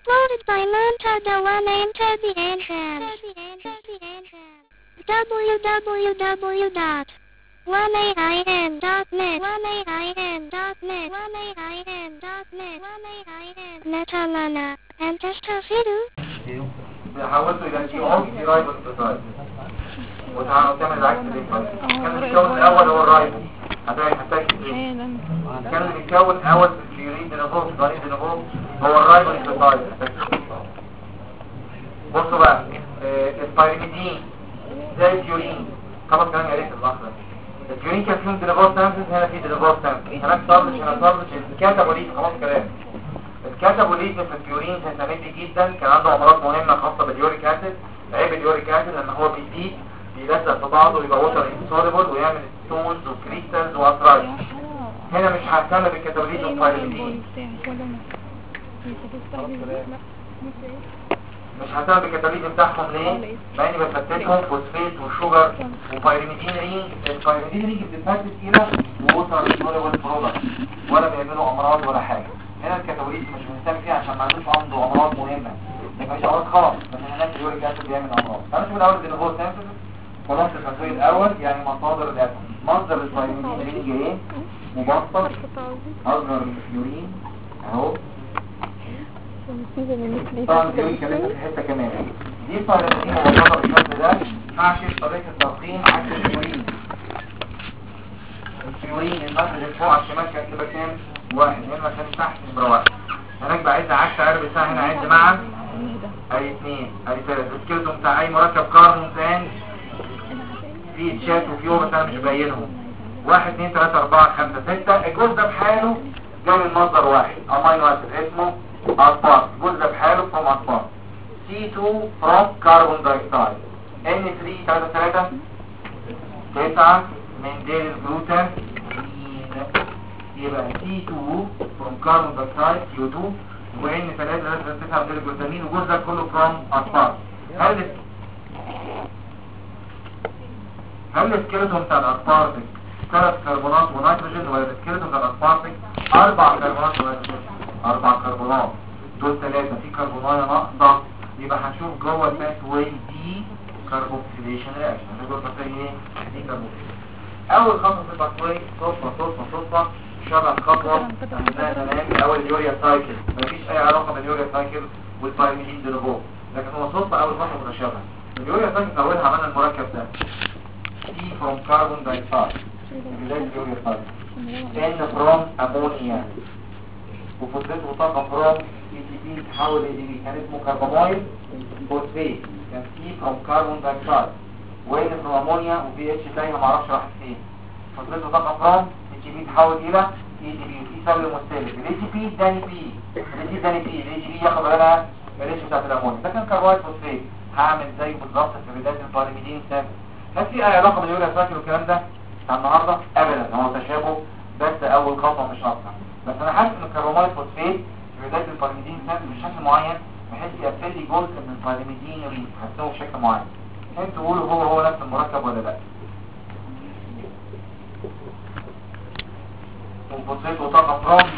Uploaded by Montada One Enter the Entrance. www.1ain.net Netalana and Testafidu. حولته الى تي اون دي رايبو انتزايد وتعمل العكس بالفرق. كان المتكون الاول هو الرايبو هتحتاج ايه؟ كان المتكون الاول في الفيورين دينافور في ضريب دينافور هو الرايبو انتزايد. بصوا بقى البيريميدين زي الفيورين خلاص كلام عرفت اللحظه. الفيورين كان فيهم دينافور سامبلز هنا في دينافور سامبلز هناك صارلش هنا صارلش الكاتابوليت خلاص كلام. الكاتابوليزم في الفيورين سنتاميتي جدا كان عنده امراض مهمه خاصه باليوريك اسيد. عيب اليوريك اسيد ان هو بيزيد بيلزق في بعضه ويبقى ووتر انسوليبل ويعمل ستونز وكريستالز واترايتس. هنا مش ههتم بالكاتابوليزم البيريميدين مش ههتم بالكاتابوليزم بتاعهم ليه؟ مع اني بفتتهم فوسفيت وشوجر وبيريميدين رينج. البيريميدين رينج بتتفتت الى ووتر انسوليبل برودكت ولا بيعملوا امراض ولا حاجه. هنا الكاتابوليزم مش مهتم فيها عشان ما عندوش عنده امراض مهمه. مفيش امراض خلاص بس هناك اليوريك اسيد بيعمل امراض. هنشوف الاول الدينافور سامبلز خلاص التصوير الاول يعني مصادر الاتوم. مصدر البيريميدين رينج ايه؟ مبسط اصغر من الفيورين اهو. طبعا الفيورين كمان في حته كمان دي البيريميدين مبسطه بالشكل ده. هعشف طريقه الترقيم عكس الفيورين. الفيورين المركز اللي فوق على الشمال كانت تبقى كام؟ واحد. هنا كان تحت نمرة واحد. هناك بعد عكس عرب الساعة هنا عد مع اي اثنين اي ثلاثة. السكيلتون بتاع اي مركب كاربون ثاني في تشات وفيو بس انا مش باينهم. 1 2 3 4 5 6. الجزء ده بحاله جاي من مصدر واحد امينو اسيد اسمه اسبارت. الجزء ده بحاله فروم اسبارت. C2 from carbon dioxide. N3 3 9 من ديل الجلوتين يبقى C2 from carbon dioxide CO2 وN 3 9 من ديل الجلوتامين والجزء ده كله from aspartate. هل السكيلتون بتاع الاسبارتيك 3 كربونات ونيتروجين ولا السكيلتون بتاع الاسبارتيك 4 كربونات ونيتروجين؟ 4 كربونات دول 3 في كربونايه ناقصه. يبقى هنشوف جوه الباث واي دي كاربوكسيليشن رياكشن. هنقول بس ايه دي كاربوكسيليشن. اول خطوه في الباثواي صدفه شبه خطوه اول اليوريا سايكل. مفيش اي علاقه بين اليوريا سايكل والبيريميدين دينافور لكن هو صدفه اول خطوه متشابهه. اليوريا سايكل اولها عملنا المركب ده C from carbon dioxide بدايه اليوريا سايكل N from ammonia وفضلته طاقه from ATP تحول ADP كان اسمه كربامايل فوسفيت. كان C from carbon dioxide وين from ammonia وبي اتش تايمه معرفش راحت فين. فضلته طاقه from ATP تحول الى ADP وفي سبب مستهلك. ATP داني بي ATP ياخد بالها الريش بتاعت الامونيا. ده كان كربوهيدرات فوسفيت. هعمل زيه بالظبط في بدايه البيريميدين سامبل. هل في اي علاقه بين اليوريا سايكل والكلام ده بتاع النهارده؟ ابدا. هو تشابه بس اول خطوه مش اكتر. بس انا حاسس ان الكربوهيدرات فوسفيت في بدايه البيريميدين سامبل بشكل معين بحيث يقفل لي جزء من البيريميدين رينج هتسوه بشكل معين. انتوا تقولوا هو نفس المركب ولا لا؟ وفوسفيت وطاقه فرام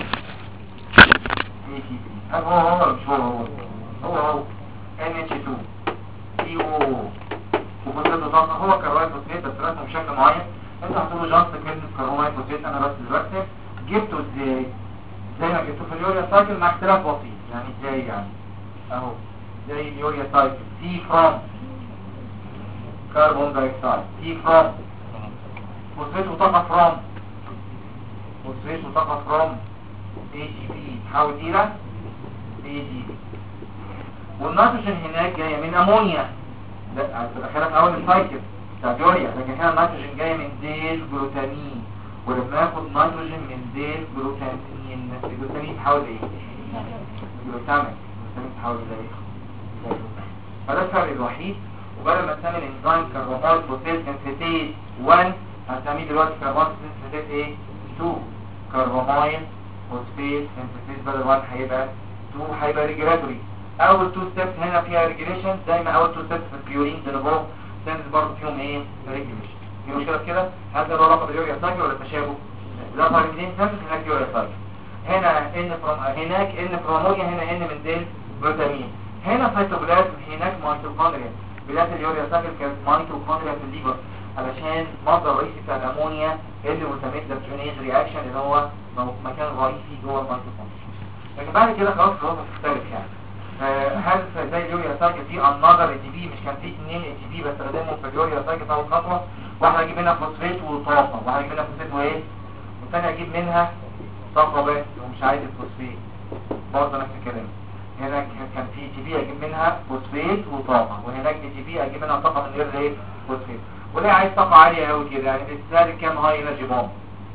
ATP. هل هو مش هو NH2 CO وفوسفيت وطاقه هو كربوهيدرات فوسفيت بس رسمه بشكل معين. انت هتقولوا جاست كلمه كربوهيدرات فوسفيت انا بس دلوقتي جبته ازاي؟ زي ما جبته في اليوريا سايكل مع اختلاف بسيط. يعني ازاي يعني؟ اهو زي اليوريا سايكل C from carbon dioxide C from فوسفيت وطاقه from فوسفيت وطاقه from ATP تحول الى ADP. والنيتروجين هناك جايه من امونيا. لا هتبقى في اول السايكل بتاع اليوريا لكن هنا النيتروجين جاي من ديل جلوتامين. ولما ناخد نيتروجين من ديل جلوتامين الجلوتامين تحول ايه؟ جلوتامين تحول ازاي؟ فده الفرق الوحيد. وبدل ما نسمي الانزيم كربونات فوسفيت سنسيتيز 1 هنسميه دلوقتي كربونات سنسيتيز ايه؟ 2 كربامايل فوسفيت سنسيتيز بدل 1 هيبقى 2 هيبقى ريجولاتوري. اول 2 ستيبس هنا فيها ريجوليشن زي ما اول 2 ستيبس في البيورين دينافور سنس برضه فيهم ايه؟ ريجوليشن. في مشكله في كده؟ هل ده له علاقه باليوريا سايكل ولا تشابه؟ ده بيريميدين سنس هناك يوريا سايكل. هنا ان فروم هناك ان فروم امونيا هنا ان من ديل جلوتامين. هنا سيتوبلازم، هناك ميتوكوندريا. بدايه اليوريا سايكل كانت ميتوكوندريا في الليفر، علشان مصدر الرئيسي بتاع الامونيا اللي مرتبط بالجونيز رياكشن اللي هو مكان رئيسي جوه الميتوكوندريا. لكن بعد كده خلاص الوضع تختلف يعني. هل زي اليوريا سايكل في انذر اي تي بي، مش كان في 2 اي تي بي بستخدمهم في اليوريا سايكل في اول خطوه، واحده اجيب منها فوسفات وطاقه، واحده اجيب منها فوسفات وايه، والثانيه اجيب منها طاقه بس ومش عايز الفوسفات. برضه نفس الكلام. هنا كان في تي بي اجيب منها فوسفات وطاقه، وهناك تي بي اجيب منها طاقه من غير ايه، فوسفات. وليه عايز طاقه عاليه قوي كده؟ يعني بتستهلك كام هاي انرجي بومب؟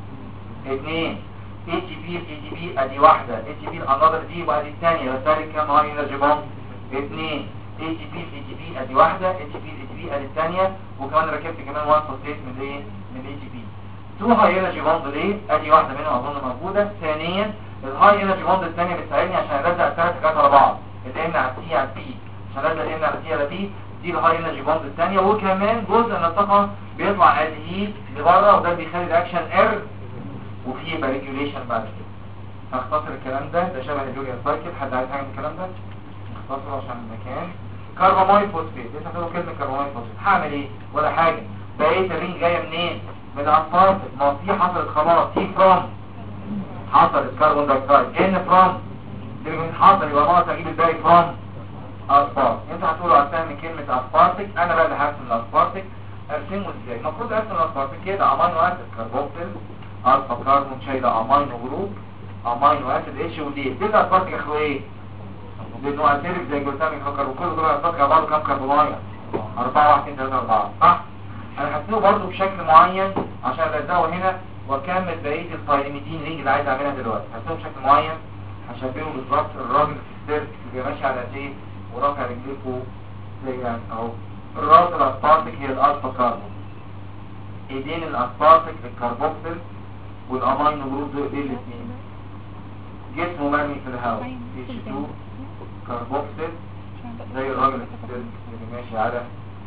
2 اي تي بي. اي تي بي ادي واحده، اي تي بي الانذر دي وادي الثانيه، بستهلك كام هاي انرجي بومب؟ 2 اي تي بي. اي تي بي ادي واحده، اي تي بي. اي تي بي ادي الثانيه، وكمان ركبت كمان 1 فوسفات من ايه، من اي تي بي. 2 هاي انرجي بوند ليه؟ ادي واحده منهم اظن موجوده. ثانيا الهاي انرجي بوند الثانيه بتساعدني عشان الزق الثلاث حاجات على بعض، الان على السي على البي، عشان الزق الان على السي على البي، دي الهاي انرجي بوند الثانيه. وكمان جزء من الطاقه بيطلع ادهيد لبره، وده بيخلي الاكشن ار، وفي يبقى ريجوليشن بعد كده. هختصر الكلام ده شبه اليوريا سايكل. حد عايز حاجه من الكلام ده؟ هختصره عشان المكان. كربامايد فوسفات، لسه هتقولوا كلمه كربامايد فوسفات. هعمل ايه؟ ولا حاجه. بقيه الرينج جايه منين؟ من الاسبارت. ما في حصلت خلاص، تي فروم حصلت كربون دايوكسيد، ان فروم اللي حصل، يبقى ناقص اجيب الباقي فروم اسبارت. انت هتقولوا هتسمي كلمه اسبارتك، انا بقى اللي هرسم الاسبارتك. ارسمه ازاي؟ المفروض ارسم الاسبارتك كده: امينو اسيد كربوكسيل، الفا كاربون شايله امينو جروب، امينو اسيد اتش ودي. دي الاسبارتك يا اخويا ايه؟ لانه اسيرك زي جلوتاميك فكر، وكل دول اسبارتك على بعض كام كربونايه؟ 4 1 2 3 4 صح؟ انا هسيبه برضه بشكل معين عشان الزقه هنا، واكمل بقيه البايريميدين رينج اللي عايز اعملها دلوقتي. هسيبه بشكل معين هشبهه بالظبط الراجل في السيرك اللي ماشي على ايديه ورافع رجليه فوق زي يعني اهو. الراس الاسبارتك هي الالفا كاربون، ايدين الاسبارتك الكربوكسيل، والامينو جروب دول الاثنين. جسمه مرمي في الهواء، H2 كربوكسيل زي الراجل في السيرك اللي ماشي على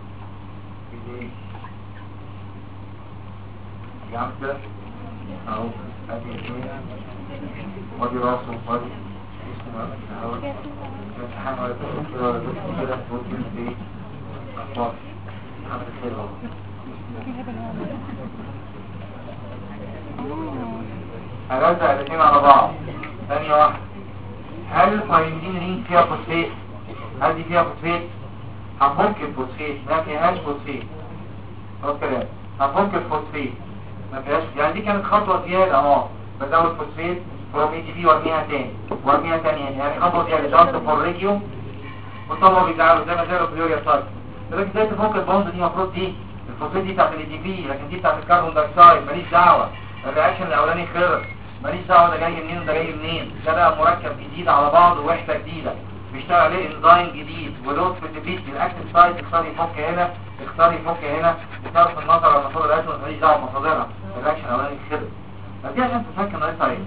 ايديه. يعمل كده اهو، ادي ايديه وادي راسه وادي جسمه مرمي في الهواء. الامتحان ولا كده ولا كده تقول كلمة ايه؟ اخبار عمل الخير اهو. هرجع الاثنين على بعض. ثانية واحدة، هل البايريميدين رينج فيها فوسفات؟ هل دي فيها فوسفات؟ هفك الفوسفات، ما فيهاش فوسفات. خلاص كده هفك الفوسفات، ما فيهاش. يعني دي كانت خطوة زيادة اهو، بزود فوسفات فروم اي تي بي وارميها تاني وارميها تاني، يعني خطوة زيادة جاست فور ريجيوم. والطلبة بيزعلوا زي ما زعلوا في اليوريا سايكل. لكن ازاي تفك البوند دي؟ المفروض دي الفوسفات دي بتاعت الاي تي بي، لكن دي بتاعت الكربون دايوكسيد، ماليش دعوة. الرياكشن الاولاني خلص، ماليش دعوه ده جاي منين وده جاي منين. ده بقى مركب جديد على بعضه ووحده جديده بيشتغل عليه انزيم جديد ولود سبيسيفيك للاكتيف سايت. اختار يفك هنا، اختار يفك هنا، بصرف النظر عن مصادر الاسود ماليش دعوه بمصادرها. الرياكشن الاولاني خلص، فدي عشان تفك ناقصها ايه؟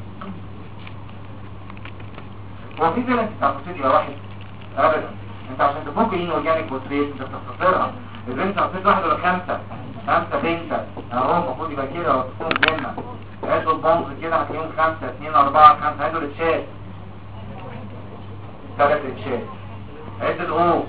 هو في فيلنس بتاع الفوسفات واحد؟ ابدا. انت عشان تفك ان اورجانيك فوسفات انت بتختصرها. الفيلنس فوسفات واحد ولا 5 بنتا اهو، المفروض يبقى كده وتكون جنة. عدوا البونز كده هتلاقيهم 5 2 4 5. عدوا الاتشات 3 اتشات. عد الاو،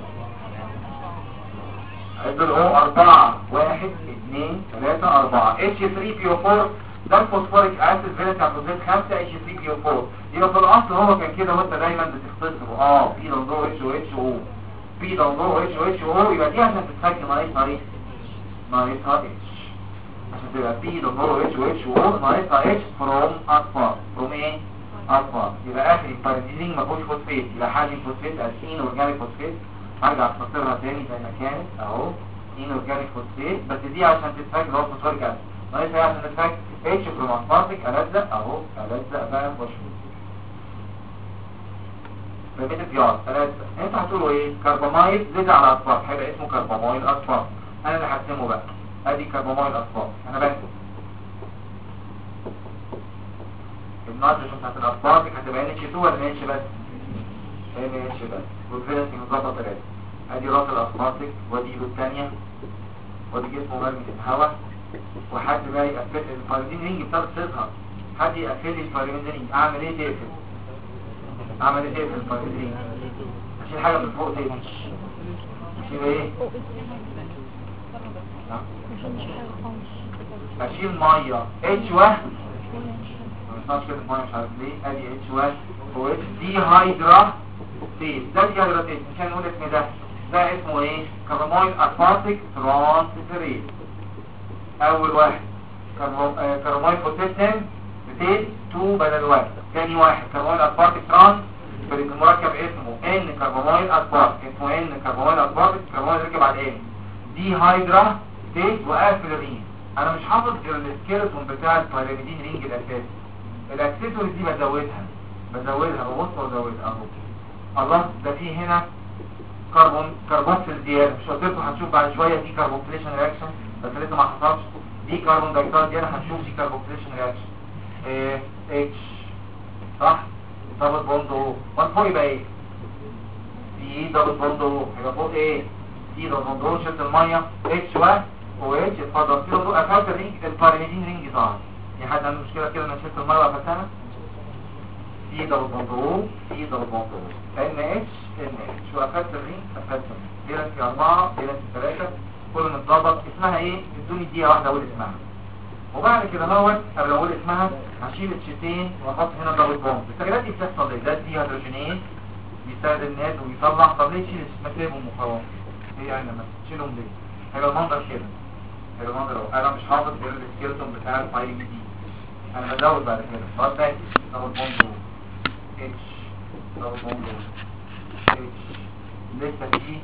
عد الاو 4 1 2 3 4. H3PO4 ده الفوسفوريك اسيد فيلنس هتوزيت 5 H3PO4. يبقى في الاصل هو كان كده وانت دايما بتختصره بي دندور اتش او اتش او، بي دندور اتش او اتش او. يبقى دي عشان تتفك ناقصها ايه؟ ناقصها اتش، عشان تبقى بي دندور اتش او اتش او ناقصها اتش فروم اصفار. فروم ايه؟ اصفار. يبقى اخر البارازيتين ما فيهوش فوسفات، يبقى حاجه فوسفات اسين اورجانيك فوسفات. هرجع اختصرها تاني زي ما كانت اهو، ان اورجانيك فوسفات. بس دي عشان تتفك اللي هو فوسفوريك اسيد ناقصها عشان تتفك اتش فروم اصفارتك. الزق اهو، الزق بقى واشوف بقيت الجار 3. انت هتقولوا ايه؟ كربامايد زيت على اصفار، هيبقى اسمه كربامايد اصفار. انا اللي هرسمه بقى، ادي كربامايد اصفار. انا بكتب النيتروجين بتاعت الاصفار هتبقى NH2 ولا NH بس؟ NH بس. والفيلنسنج مظبط 3. ادي راس الاصفارتك وادي ايده الثانيه وادي جسمه مرمي في الهواء. وحد بقى يقفل الفايرين رينج بتاعت تظهر، حد يقفل لي الفايرين رينج. اعمل ايه؟ تقفل. اعمل ايه في الفايرين؟ اشيل حاجه من فوق تاني يبقى ايه؟ اشيل ميه H1 مش ناقص كده ميه مش عارف ليه ادي H1 و H دي هيدراتيز ده دي هيدراتيز مش هنقول اسم ده اسمه ايه؟ كارباميل اسبارتيك ترانسفيريز. اول واحد كارباميل بوتاسيوم 2 بدل 1. ثاني واحد كارباميل اسبارتيك ترانسفيريز المركب اسمه ان كارباميل اسبارتيك اسمه ان كارباميل اسبارتيك كارباميل ركب على ان دي هيدراتيز وقافل الرين. انا مش حافظ غير السكيلتون بتاع البيراميدين رينج الاساسي. الاكسسوارز دي بزودها ببص وازودها اهو. خلاص ده في هنا كربوكسيل زياده مش قلت لكم هنشوف بعد شويه في كربوكسيليشن رياكشن بس لسه ما حصلش. دي كربون دايوكسيد زياده هنشوف دي كربوكسيليشن رياكشن اتش صح دبل بوند او فوق يبقى ايه؟ سي دبل بوند او يبقى فوق ايه؟ سي دبل بوند او شلت الميه اتش 1 و اتش اتفضل كده دول قفلت الرينج البيراميدين رينج ظهر. في حد عنده مشكله كده انا شلت الميه وقفلتها؟ سي دبل بوند او سي دبل بوند او ان اتش وقفلت الرينج قفلت دي لك 4 دي لك 3 كل ما اتظبط. اسمها ايه؟ ادوني دقيقه واحده اقول اسمها وبعد كده اهوت قبل ما اقول اسمها هشيل الشيتين واحط هنا دبل بوند. التغييرات دي بتحصل ليه؟ ده دي هيدروجينيز بيساعد الناس وبيطلع. طب ليه تشيل ما تسيبهم وخلاص؟ ايه يعني لما تشيلهم ليه؟ هيبقى المنظر كده هيبقى المنظر اهو. انا مش حافظ غير السكيلتون بتاع البيراميدين دي انا بزود بعد كده خلاص تاني دبل بوند اتش دبل بوند اتش لسه في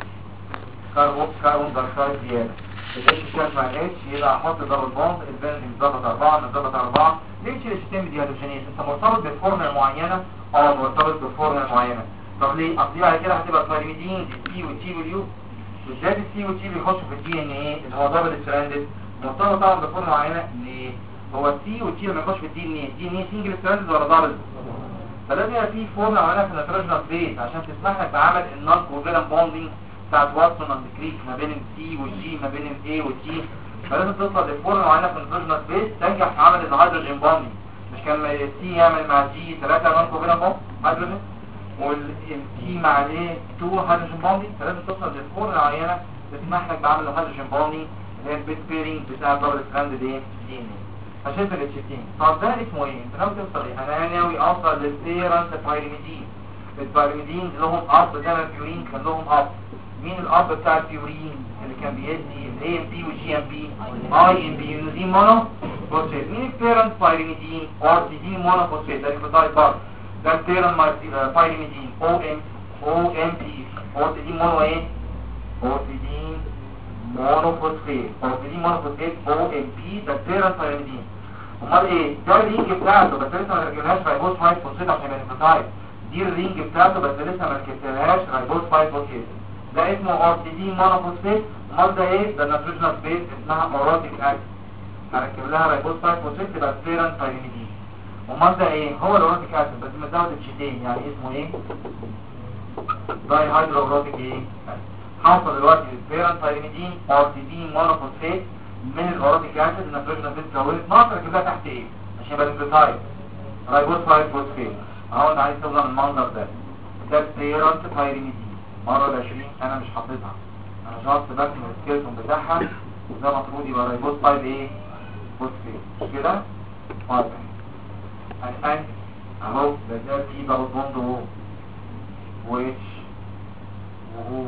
كربون دايوكسيد زياده. الاتش كانت مع الاتش يبقى احط دبل بوند البنزين ظبط 4 نظبط 4. ليه تشيل السيستم دي هيدروجينيز؟ انت مرتبط بفورمولا معينه مرتبط بفورمولا معينه. طب ليه؟ اصل بعد كده هتبقى بيراميدين السي والتي واليو بالذات السي والتي بيخشوا في الدي ان ايه اللي هو دبل ستراندد مرتبط طبعا بفورمولا معينه. ليه؟ هو السي والتي لما يخش في الدي ان ايه الدي ان ايه سنجل ستراندد ولا دبل؟ فلازم يبقى في فورمولا معينه في النيتروجينال بيز عشان تسمح لك بعمل النون كوفالنت بوندنج بتاعت واتسون اند كريك ما بين السي والجي ما بين الاي والتي. فلازم توصل لفورمولا معينه في النيتروجينال بيز تنجح في عمل الهيدروجين بوندنج. مش كان السي يعمل مع الجي 3 نون كوفالنت بوند هيدروجين والتي مع الاي 2 هيدروجين بوندنج. فلازم توصل لفورمولا معينه تسمح لك بعمل الهيدروجين بوندنج اللي هي البيت بيرنج بتاع الدبل ستراندد ايه دي ان ايه. فشلت الاتشتين. طب ده اسمه ايه؟ انت ناوي توصل ايه؟ انا ناوي اوصل للسيرانت بايرميدين. البايرميدين لهم اب زي ما البيورين كان لهم اب. مين الاب بتاع البيورين اللي كان بيدي الاي ام بي والجي ام بي اي ام بي يونوزين مونو فوسفيت؟ مين السيرانت بايرميدين اورتيدين مونو فوسفيت؟ ده الكوتايد بار ده السيرانت بايرميدين او ام بي اورتيدين مونو ايه؟ اورتيدين مونوفوسفيت او ام بي ده السيرانت بايرميدين. امال ايه؟ ده الرينج بتاعته بس لسه ما ركبناش رايبوز 5 فوسفيت عشان الانفيتايد. دي الرينج بتاعته بس لسه ما ركبتلهاش رايبوز 5 فوسفيت. ده اسمه اورتيدين مونوفوسفيت. امال ده ايه؟ ده النيتروجينال بيز اسمها اوروتيك اكسيد هركب لها رايبوز 5 فوسفيت تبقى سيرانت بايرميدين. امال ده ايه؟ هو الاوروتيك اكسيد بس مزود الشيتين يعني اسمه ايه؟ داي هيدرو اوروتيك ايه؟ حصل دلوقتي السيرانت بايرميدين اورتيدين مونوفوسفيت من الاوروتيك اسيد النيتروجينال بيز كونت ناقص ركبها تحت ايه عشان يبقى الانفيتايد رايبوز 5 فوسفيت. اهو انت عايز توصل المنظر ده السيرانت بايرميدين مره ب 20 انا مش حافظها انا جاست برسم السكيلتون بتاعها وده المفروض يبقى رايبوز 5 ايه فوسفيت مش كده؟ واضح الان اهو ده في دبل بوند و اتش وهو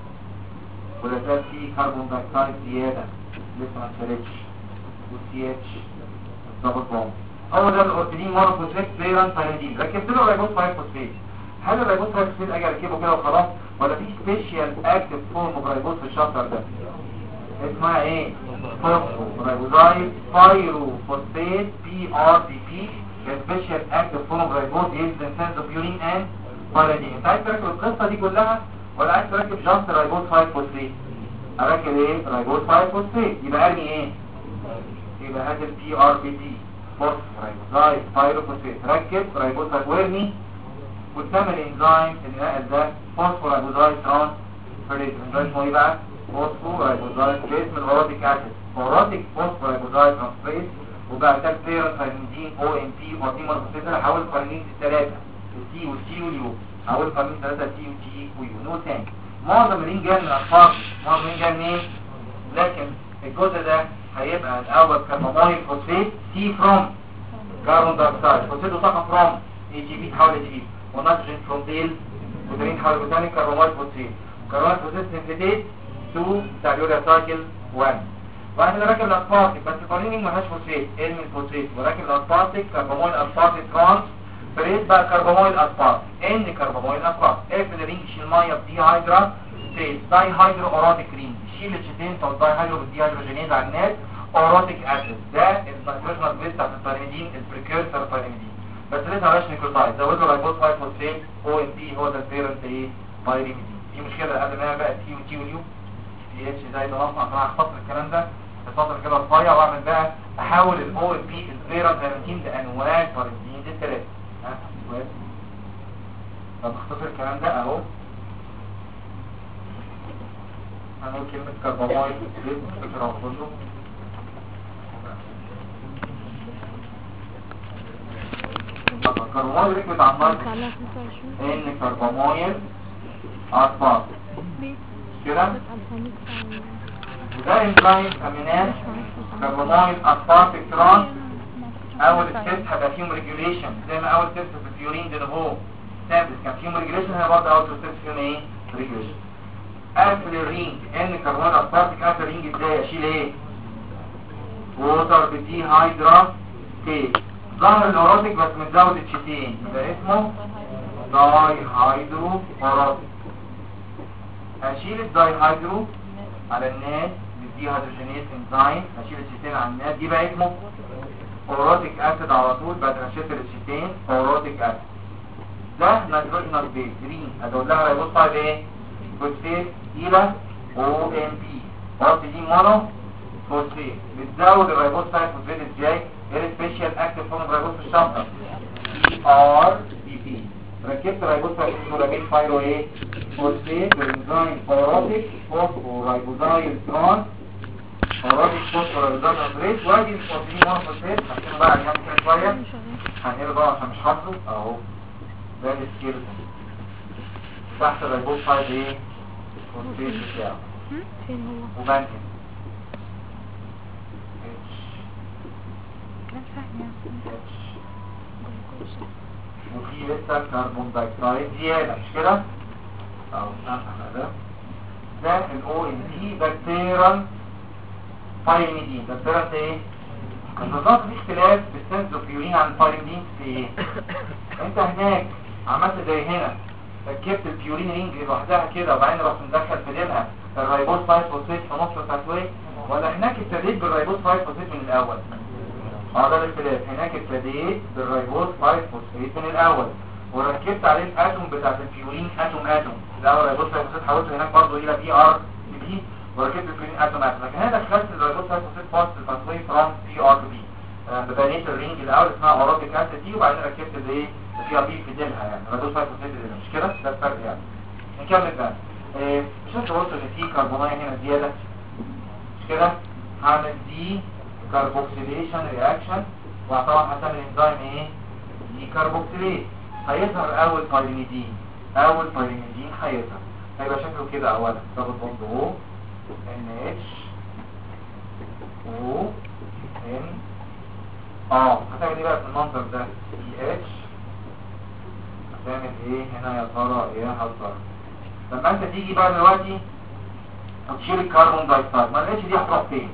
وده في كربون دايوكسيد زياده لسه ما اتشالتش والسي اتش دبل بوند. هو ده الاورتيدين مونوفوسفيت سيرانت بايرميدين ركبت له رايبوز 5 فوسفيت. هل الرايبوز 5 فوسفيت اجي اركبه كده وخلاص ولا في سبيشال اكتف فورم اوف رايبوز في الشابتر ده اسمها ايه؟ رايبوزايد بايرو فوسفيت بي ار بي بي سبيشال اكتف فورم اوف رايبوز يلزم سنس اوف يورين اند بايرميدين. انت عايز تركب القصه دي كلها ولا عايز تركب جاست رايبوز 5 فوسفيت؟ اركب ايه؟ رايبوز 5 فوسفيت. يبقى ارمي ايه؟ يبقى هات البي ار بي بي رايبوزايد بايرو فوسفيت ركب رايبوز 5 وارمي وتعمل انزيم اللي نقل ده فوسفورايبوزايد ترانسفيريز. الانزيم اسمه ايه بقى؟ فوسفورايبوزايد اسم الاوروتيك اسيد اوروتيك فوسفورايبوزايد ترانسفيريز. وبعد كده سيرانت بايرميدين او ام بي اورتيمون فوسفيت. هحول البايرميدين الثلاثه السي والتي واليو اول قانون 3 تي وتي ويو نو تاني. معظم الرين جاي من الاسبارتيك، معظم الرين جاي منين؟ لكن الجزء ده هيبقى الاول كربونايل فوسفيت سي فروم كاربون دايوكسيد، فوسفيت سقط فروم اي جي بي تحول اي جي بي، ونيتروجين فروم ديل وترين تحول بوتانيك كربونايل فوسفيت، كربونايل فوسفيت سنتيتيت تو تابيوريا سايكل 1. وبعد كده راكب الاسبارتيك، بس القوانين ما فيهاش فوسفيت، ارمي الفوسفيت وراكب الاسبارتيك كربونايل اسبارتيك ترانس فريد بقى كربونايل اسبارت ان كربونايل اسبارت. اقفل الرينج يشيل ميه بدي هيدرا ستيت داي هيدرو اوراتيك رينج، يشيل الشتين بتاع الداي هيدرو بالدي هيدروجينيز على الناس اوراتيك اسيد. ده النيتروجينال بيس بتاعت البيريميدين البريكيرسر البيريميدين، بس لسه مالهاش نيكلوتايد. زود له رايبوز 5 فوسفيت او ان بي، هو ده البيرنت ايه بايريميدين. في مشكله قبل ما بقى تي وتي واليو دي اتش زي ده اصلا، عشان هختصر الكلام ده في سطر كده رفيع، واعمل بقى احول الاو ان بي البيرنت بيريميدين لانواع البيريميدين دي الثلاثه. كويس. طب اختصر الكلام ده اهو. هنقول كلمة كربونايل فوسفيت فكرة اهو كله. طب الكربونايل ركبت على النايتروجين ان كربونايل اسبارت كده، وده انزيم امينات كربونايل اسبارتيك ترانس. اول ستيب هيبقى فيهم ريجوليشن زي ما اول ستيب في الفيورين دي هو ثابت كان فيهم ريجوليشن، هنا برضه اول ستيب فيهم ايه ريجوليشن. قافل الرينج ان كربونايل اسبارتيك، قافل الرينج ازاي؟ اشيل ايه؟ ووتر بدي هيدرا تيك. ظهر الاوراتيك بس متزود الشتين، يبقى اسمه داي هيدرو اوراتيك. اشيل الداي هيدرو على الناس بدي هيدروجينيز انزيم، اشيل الشتين على الناس، دي بقى اسمه اوراتيك اسيد على طول بعد ما شلت الشتين اوراتيك اسيد. ده نيتروجينال بيز رين، ادور لها رايبوز 5 ايه فوسفيت الى او ام بي، قلت دي مونو فوسفيت. بتزود الرايبوز 5 فوسفيت ازاي؟ غير سبيشال اكتيف فورم رايبوز في الشنطه ار بي بي. ركبت رايبوز 5 فوسفورامين فايرو ايه فوسفيت بالانزيم اوراتيك فوسفورايبوزايل ترانس اوراتيك فوسفورايبوزايل ابريت، وادي الفوسفين مونو فوسفيت. هنقله بقى على جنب كده شويه، هنقله بقى عشان مش حافظه اهو. ده السكيلتون تحت الرايبوز 5 ايه فوسفيت بتاعه وبنكن وفي لسه كربون دايوكسيد زياده مش كده اهو. ده الاو ان دي بكتيريال بايريميدين. بكتيريال ايه؟ النظام في اختلاف في السنسوفيورين عن البايريميدين في ايه؟ انت هناك عملت زي هنا، ركبت البيورين رينج لوحدها كده وبعدين رحت مدخل في ديلها الرايبوز 5 فوسفيت في نص التسويه، ولا هناك ابتديت بالرايبوز 5 فوسفيت من الاول؟ ده الاختلاف. هناك ابتديت بالرايبوز 5 فوسفيت من الاول وركبت عليه الاتوم بتاعت البيورين اتوم الاول رايبوز 5 فوسفيت حولته هناك برضه الى بي ار بي وركبت البيورين اتوم. لكن هنا دخلت الرايبوز 5 فوسفيت فاست التسويه فروم بي ار تو بي. بنيت الرينج الاول اسمها اوراتيك اسيد دي، وبعدين ركبت الايه في ار بي في ديلها، يعني رايبوز 5 فوسفيت مش كده؟ ده الفرق يعني. نكمل بقى. مش انت قلت ان في كربونايه هنا زياده مش كده؟ هعمل دي كاربوكسيليشن رياكشن، وطبعا هسمي الانزيم ايه؟ دي كاربوكسيليت. هيظهر اول بايريميدين، اول بايريميدين هيظهر هيبقى شكله كده اولا دبل بوند او ان اتش او ان هتعمل ايه بقى في المنظر ده؟ سي اتش هتعمل ايه هنا يا ترى؟ ايه هتظهر لما انت تيجي بقى دلوقتي وتشيل الكربون دايوكسيد؟ ما الاتش دي هتروح فين؟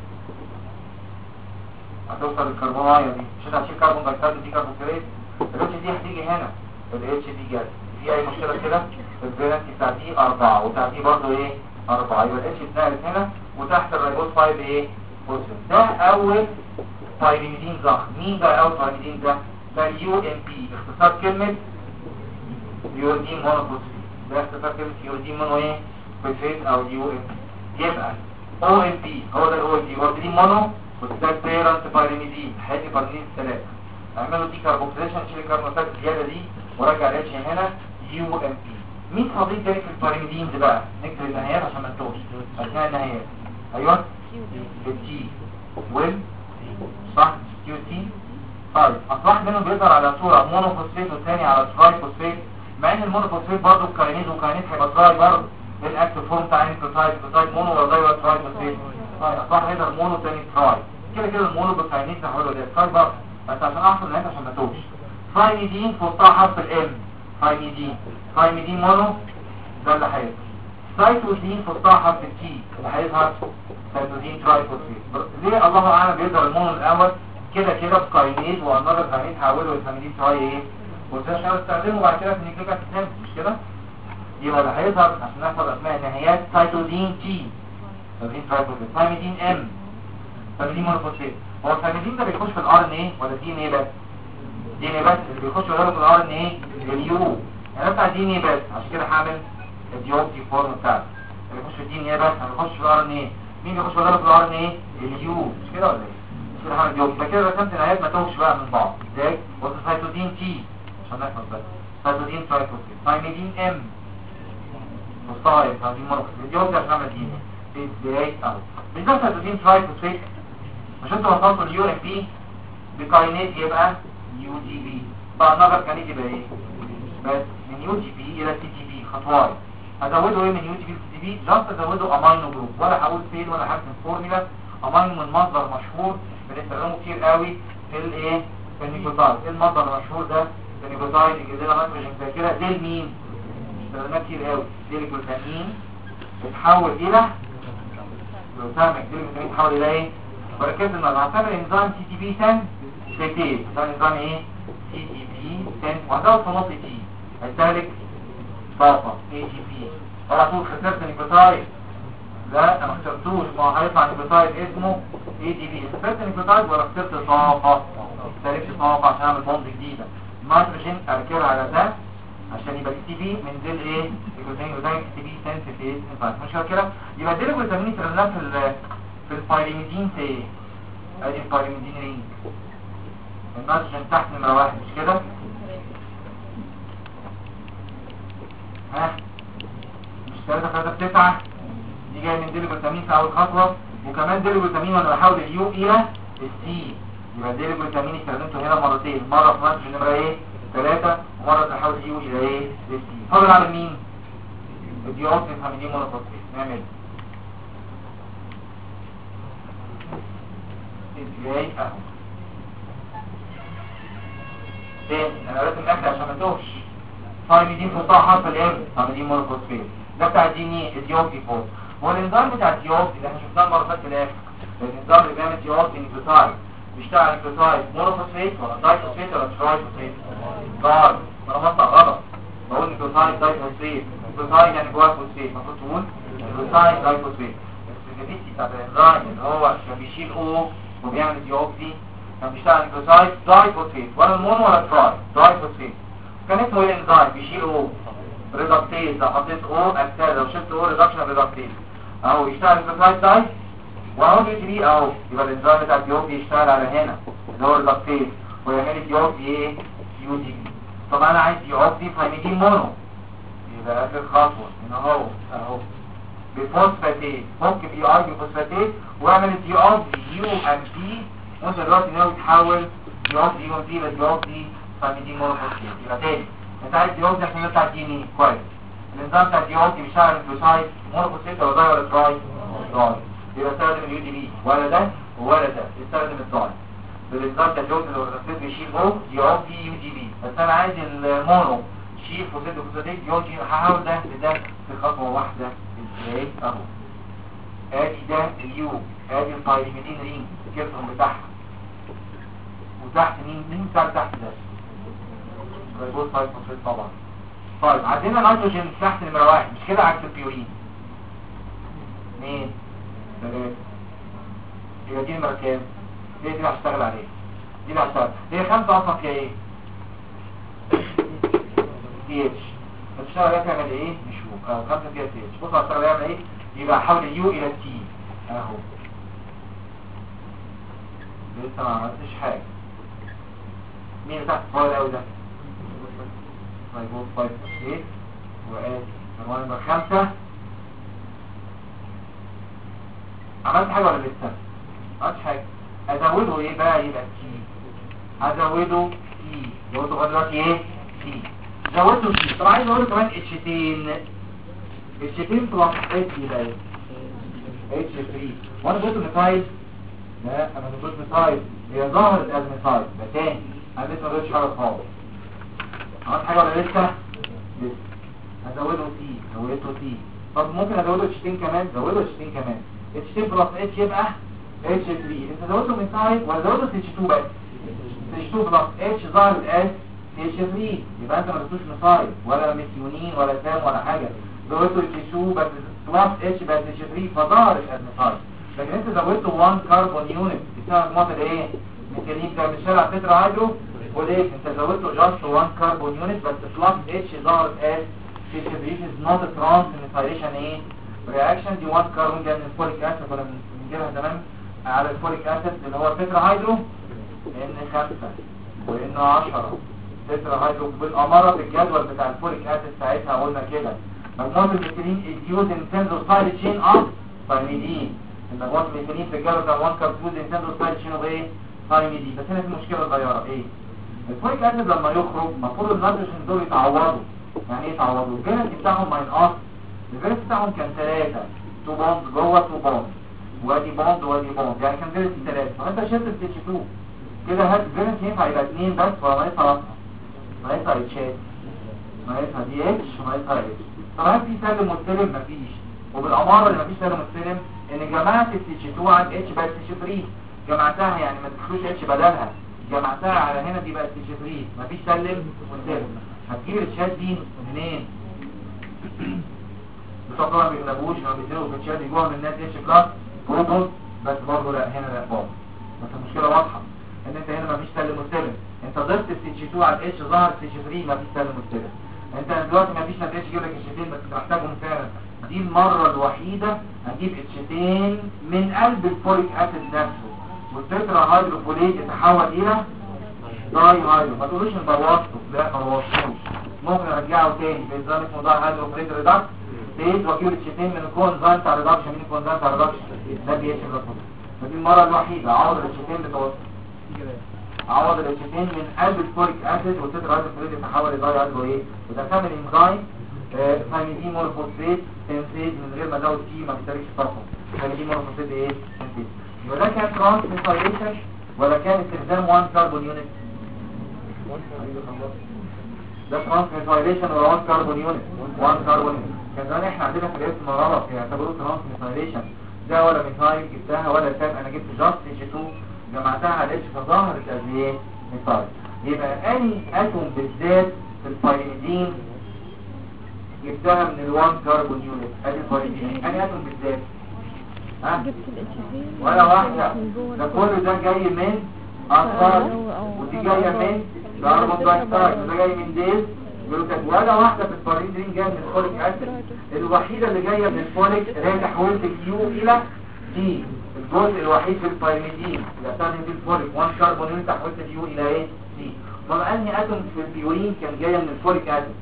هتوصل الكربونايه دي، مش انت هتشيل كربون دايوكسيد دي كاربوكسيليت، الاتش دي هتيجي هنا، الاتش دي جت في اي مشكله كده؟ الفالنس بتاع دي 4 وبتاع دي برضه ايه 4، يبقى الاتش اتنقلت هنا وتحت الرايبوز 5 ايه فوسفيت. ده اول بايريميدين ظهر. مين بقى اول بايريميدين ده؟ ده يو ام بي، اختصار كلمه يوريدين مونوفوسفيت. ده اختصار كلمه يوريدين مونو ايه فوسفيت او يو ام بي. يبقى او ام بي هو ده الاو ام بي يوريدين مونو وده بيرنت بايريميدين، هادي بايريميدين الثلاثه. اعملوا دي كاربوكسيليشن، شيل الكربونات الزياده دي ورجع الاتش هنا يو ام بي. مين فاضل تاني في البايريميدين دي بقى؟ نكتب النهايات عشان ما نتوهش. اثناء النهايات ايوه التي وال صح كيو تي. طيب اصبح منهم بيظهر على صوره مونوفوسفيت والثاني على ترايفوسفيت مع ان المونوفوسفيت برضه الكاينيز وكاينيز هيبقى تراي برضه. الاكتف فورم بتاع النيوكليوتايد مونو ولا داي ولا تراي فوسفيت؟ صح هيقدر مونو تاني تراي. كده المونو بالكاينيز هحوله ده تراي برضه، بس عشان احصل النهاية عشان ما توش. فايميدين في وسطها حرف الام، فايميدين مونو ده اللي هيظهر. سايتوزين في وسطها حرف التي اللي هيظهر سايتوزين تراي فوسفيت. ليه الله اعلم بيظهر المونو الاول كده بكاينيز والنظر كاينيز هحوله لفايميدين تراي ايه؟ وده عشان استخدمه بعد كده في النيوكليك اسيد مش كده؟ يبقى اللي هيظهر عشان نحفظ اسماء النهايات سايتوزين تي، سايتوزين ترايفوسفيت، فايميدين ام، فايميدين مونوفوسفيت. هو الفايميدين ده بيخش في الار ان ايه ولا دي ان ايه بس؟ دي ان ايه بس اللي بيخش غيره في الار ان ايه؟ اليو. انا بتاع دي ان ايه بس عشان كده هعمل الديوكسي فورم بتاعته. اللي بيخش في الدي ان ايه بس هيخش في الار ان ايه. مين بيخش غيره في الار ان ايه؟ اليو. مش كده ولا ايه؟ مش كده هعمل ديوكسي. كده رسمت النهايات ما توهش بقى من بعض. ازاي؟ قلت سايتوزين تي عشان نحفظ بس. سايتوزين ترايفوسفيت، فايميدين ام وصاير هذه مركز اليوم عشان اعمل دي ازاي اهو. بالذات سايتوزين ترايفوسفيت مش انتوا وصلتوا اليو ام بي بكاينيز يبقى يو جي بي، بقى النظر كان يبقى ايه؟ بس من يو جي بي الى سي جي بي خطوات. هزوده ايه من يو جي بي لسي جي بي؟ جاست ازوده امينو جروب، ولا هقول فين ولا هرسم فورمولا. امينو من مصدر مشهور بنستخدمه كتير قوي في الايه؟ في النيكوتايد. ايه المصدر المشهور ده؟ النيكوتايد يجي لنا نيتروجين زي كده زي مين؟ استخدمناه كتير قوي. الجلوتامين بيتحول الى جلوتاميك، الجلوتامين بيتحول الى ايه؟ وركزت ان هعتبر انزيم سي تي بي 10 سيتيز. ده انزيم ايه؟ سي تي بي 10 وهزود في نص تي هيستهلك طاقه اي جي بي. على طول خسرت نيكوتايد. لا انا ما خسرتوش، ما هو هيطلع نيكوتايد اسمه اي جي بي. خسرت نيكوتايد ولا خسرت طاقه؟ استهلكت طاقه عشان اعمل بوند جديده. النيتروجين اركبها على ده عشان يبقى السي بي من ديل ايه؟ الجلوتامين وده سي بي سنسيتيف انزايم. مش كده؟ يبقى ديل الجلوتامين استخدمناه في البايريميدين في ايه؟ ادي البايريميدين رينج. النيتروجين تحت نمره 1 مش كده؟ ها؟ مش 3 دي جايه من ديل الجلوتامين في اول خطوه، وكمان ديل الجلوتامين وانا بحول اليو الى السي. يبقى ديل الجلوتامين استخدمته هنا مرتين، مره في نيتروجين نمره ايه؟ 3 ومرة تحاول يو الى ايه؟ للسي. فاضل على مين؟ الديوكسين فاميدين مونوفوسفيت. نعمل ازاي اهو. تاني انا لازم اكل عشان ما توهش. فاميدين في وسطها حرف الام، فاميدين مونوفوسفيت. ده بتاع الدي الديوكسي فورم. هو الانزيم بتاع الديوكسي اللي احنا شفناه المره اللي فاتت في الاخر، الانزيم اللي بيعمل ديوكسي نيوكليوتايد بيشتغل نيوكليوتايد مونوفوسفيت ولا دايفوسفيت ولا ترايفوسفيت؟ داي. انا بطلع غلط بقول نيوكليوتايد دايفوسفيت. نيوكليوتايد يعني جواه فوسفيت، المفروض تقول نيوكليوتايد دايفوسفيت. السبيسيفيتي بتاعت الانزيم اللي هو كان بيشيل او وبيعمل ديوكسي كان بيشتغل نيوكليوتايد دايفوسفيت، ولا المونو ولا تراي دايفوسفيت. كان اسمه ايه الانزيم بيشيل او؟ ريدكتيز. لو حطيت او اكتاز، لو شلت او ريدكشن ريدكتيز اهو يشتغل نيوكليوتايد داي وهو بي دي اهو. يبقى الانزيم بتاع الديوكسي يشتغل على هنا اللي هو ريدكتيز ويعمل الديوكسي ايه؟ يو دي بي. طب انا عايز ديوكسي فايميدين مونو، يبقى اخر خطوه هنا اهو بفوسفاتيز. ممكن بي اي بفوسفاتيز واعمل الديوكسي يو ام بي، وانت دلوقتي ناوي تحول ديوكسي يو ام بي لديوكسي فايميدين مونوفوسفيت. يبقى تاني انت عايز ديوكسي عشان يطلع دي ان ايه كويس. النظام بتاع الديوكسي بيشتغل نيوكليوتايد مونوفوسفيت ولا داي ولا تراي؟ داي. يبقى استخدم اليو دي بي ولا ده ولا ده، استخدم الداي. بالنظام بتاع الديوكسي اللي هو بيشيل او ديوكسي يو دي بي، بس انا عايز المونو شيل فوسفيت وفوسفاتيك ديوكسي. هحاول ده لده في خطوه واحده. ازاي اهو؟ ادي ده اليو، ادي البايريميدين رينج الكيرفون بتاعها، وتحت مين بتاع تحت ده؟ ريبوز فوسفيت طبعا. طيب عندنا نيتروجين تحت نمره 1 مش كده؟ عكس البيورين 2 3. يبقى دي نمره كام؟ دي اللي هشتغل عليها، دي اللي هشتغل. هي 5 اصلا فيها ايه؟ سي اتش. هتشتغل عليها تعمل ايه؟ نشوف. 5 فيها سي اتش. بص هشتغل عليها ايه؟ يبقى احول اليو الى التي اهو. لسه ما عملتش حاجه. مين اللي تحت صغير قوي ده؟ ريبوز فوسفيت. وادي عنوان نمبر 5. عملت حاجه ولا لسه؟ ما عملتش حاجه. ازوده ايه بقى؟ يبقى تي. ازوده تي. زودته لغايه دلوقتي ايه؟ تي. زودته سي. طب عايز اقول كمان اتشتين بلس اتش يبقى ايه؟ اتش 3. وانا قلت ميثايل؟ لا انا ما قلت ميثايل، هي ظهرت از ميثايل. ده تاني انا لسه ما قلتش حاجه خالص. عملت حاجه ولا لسه؟ لسه. هزوده سي، زودته سي. طب ممكن ازوده اتشتين كمان، زوده اتشتين كمان. اتشتين بلس اتش يبقى اتش 3. انت زودته ميثايل ولا زودته اتش 2 بس؟ اتش 2 بلس اتش ظهرت از اتش 3. يبقى انت ما اديتوش ميثايل ولا ميثيونين ولا سام ولا حاجه، زودته اتش 2 بس بلس اتش بس اتش 3 فظهرت از ميثايل. لكن انت زودته 1 كربون يونت بتاع مجموعه الايه؟ ميثيلين. ده مش شارع تترا هيدرو وليه انت زودته جاست 1 كربون يونت بس بلس اتش ظهرت از اتش 3 is not a trans-methylation ايه؟ reaction. دي 1 كربون جاي من الفوليك اسيد ولا بنجيبها تمام على الفوليك اسيد اللي هو تترا هيدرو ان 5 وان 10 تترا هيدرو بالاماره في الجدول بتاع الفوليك اسيد ساعتها قلنا كده مجموعه الميثيلين is used in central side chain of thymidine. المجموعه الميثيلين في الجدول بتاع 1 كربون in central side chain of ايه؟ thymidine. بس هنا في مشكله صغيره ايه؟ الفوليك اسيد لما يخرج المفروض النيتروجين دول يتعوضوا. يعني ايه يتعوضوا؟ الفالنس بتاعهم ما ينقص. الفالنس بتاعهم كان 3 2 بوند جوه 2 بوند وادي بوند وادي بوند، يعني كان فالنس 3. فانت شلت ال اتش 2 كده هات الفالنس ينفع يبقى 2 بس ولا ناقصها اتشات؟ ناقصها دي اتش وناقصها اتش. طب هل في سالب مستلم؟ مفيش. وبالاماره اللي مفيش سالب مستلم ان جمعت ال اتش 2 عن اتش بقت اتش 3. جمعتها يعني ما تدخلوش اتش بدلها، جمعتها على هنا دي بقت اتش 3. مفيش سالب مستلم. هتجيب الشات دي منين؟ بتوع طبعا ما بيغلبوش ما بيديروا في الشات يجوها من الناس اتش بلس بروتون بس برضه لا هنا لا بابا. بس المشكله واضحه ان انت هنا مفيش سالب مستلم. انت ضفت اتش 2 على اتش ظهر اتش 3 مفيش سالب مستلم. انت دلوقتي مفيش نتيجه تجيب لك اتشتين بس محتاجهم فعلا. دي المره الوحيده هجيب اتشتين من قلب الفوليك اسيد نفسه والتترا هيدروفوليت يتحول الى داي هيدرو. ما تقولوش ان بوظته، لا ما بوظتوش. ممكن ارجعه تاني بنظام اسمه داي هيدروفوليت ريدكت ستيج واجيب الاتشتين من الكونزايم بتاع ريدكشن. مين الكونزايم بتاع ريدكشن؟ ده بي اتش بلس. فدي المره الوحيده اعوض الاتشتين بتوع عوض الاتشتين من قلب الفوليك اسيد والتترا هيدروفوليت يتحول لداي هيدرو ايه؟ وده كامل انزايم ثايميدين مونوفوسفات سينثيز من غير ما ازود فيه ما بيشتركش طاقه. ثايميدين مونوفوسفات ايه؟ سينثيز. يبقى ده كان ترانس ميثايليشن ولا كان استخدام 1 كربون يونت؟ ده ترانس ميثايليشن ولا 1 كربون يونت؟ 1 كربون يونت. كان زمان احنا عندنا في الاسم غلط يعتبروه ترانس ميثايليشن. ده ولا ميثايل جبتها ولا سام، انا جبت جاست اتش 2 جمعتها على اتش فظهرت قد ايه؟ ميثايل. يبقى اني اتوم بالذات في البيريدين جبتها من ال1 كربون يونت. ادي البيريدين اني اتوم بالذات ولا واحده. ده كل ده جاي من اصفار ودي جايه من كربون دايوكسيد وده جاي من ديل. ولا واحده في البيريدين جايه من الفوليك اسيد. الوحيده اللي جايه من الفوليك اللي هي تحولت الكيو الى تي. الجزء الوحيد في البيريدين اللي استخدم فيه الفوليك 1 كربون يونت تحولت الكيو الى ايه؟ تي. بما انهي اتوم في البيورين كان جايه من الفوليك اسيد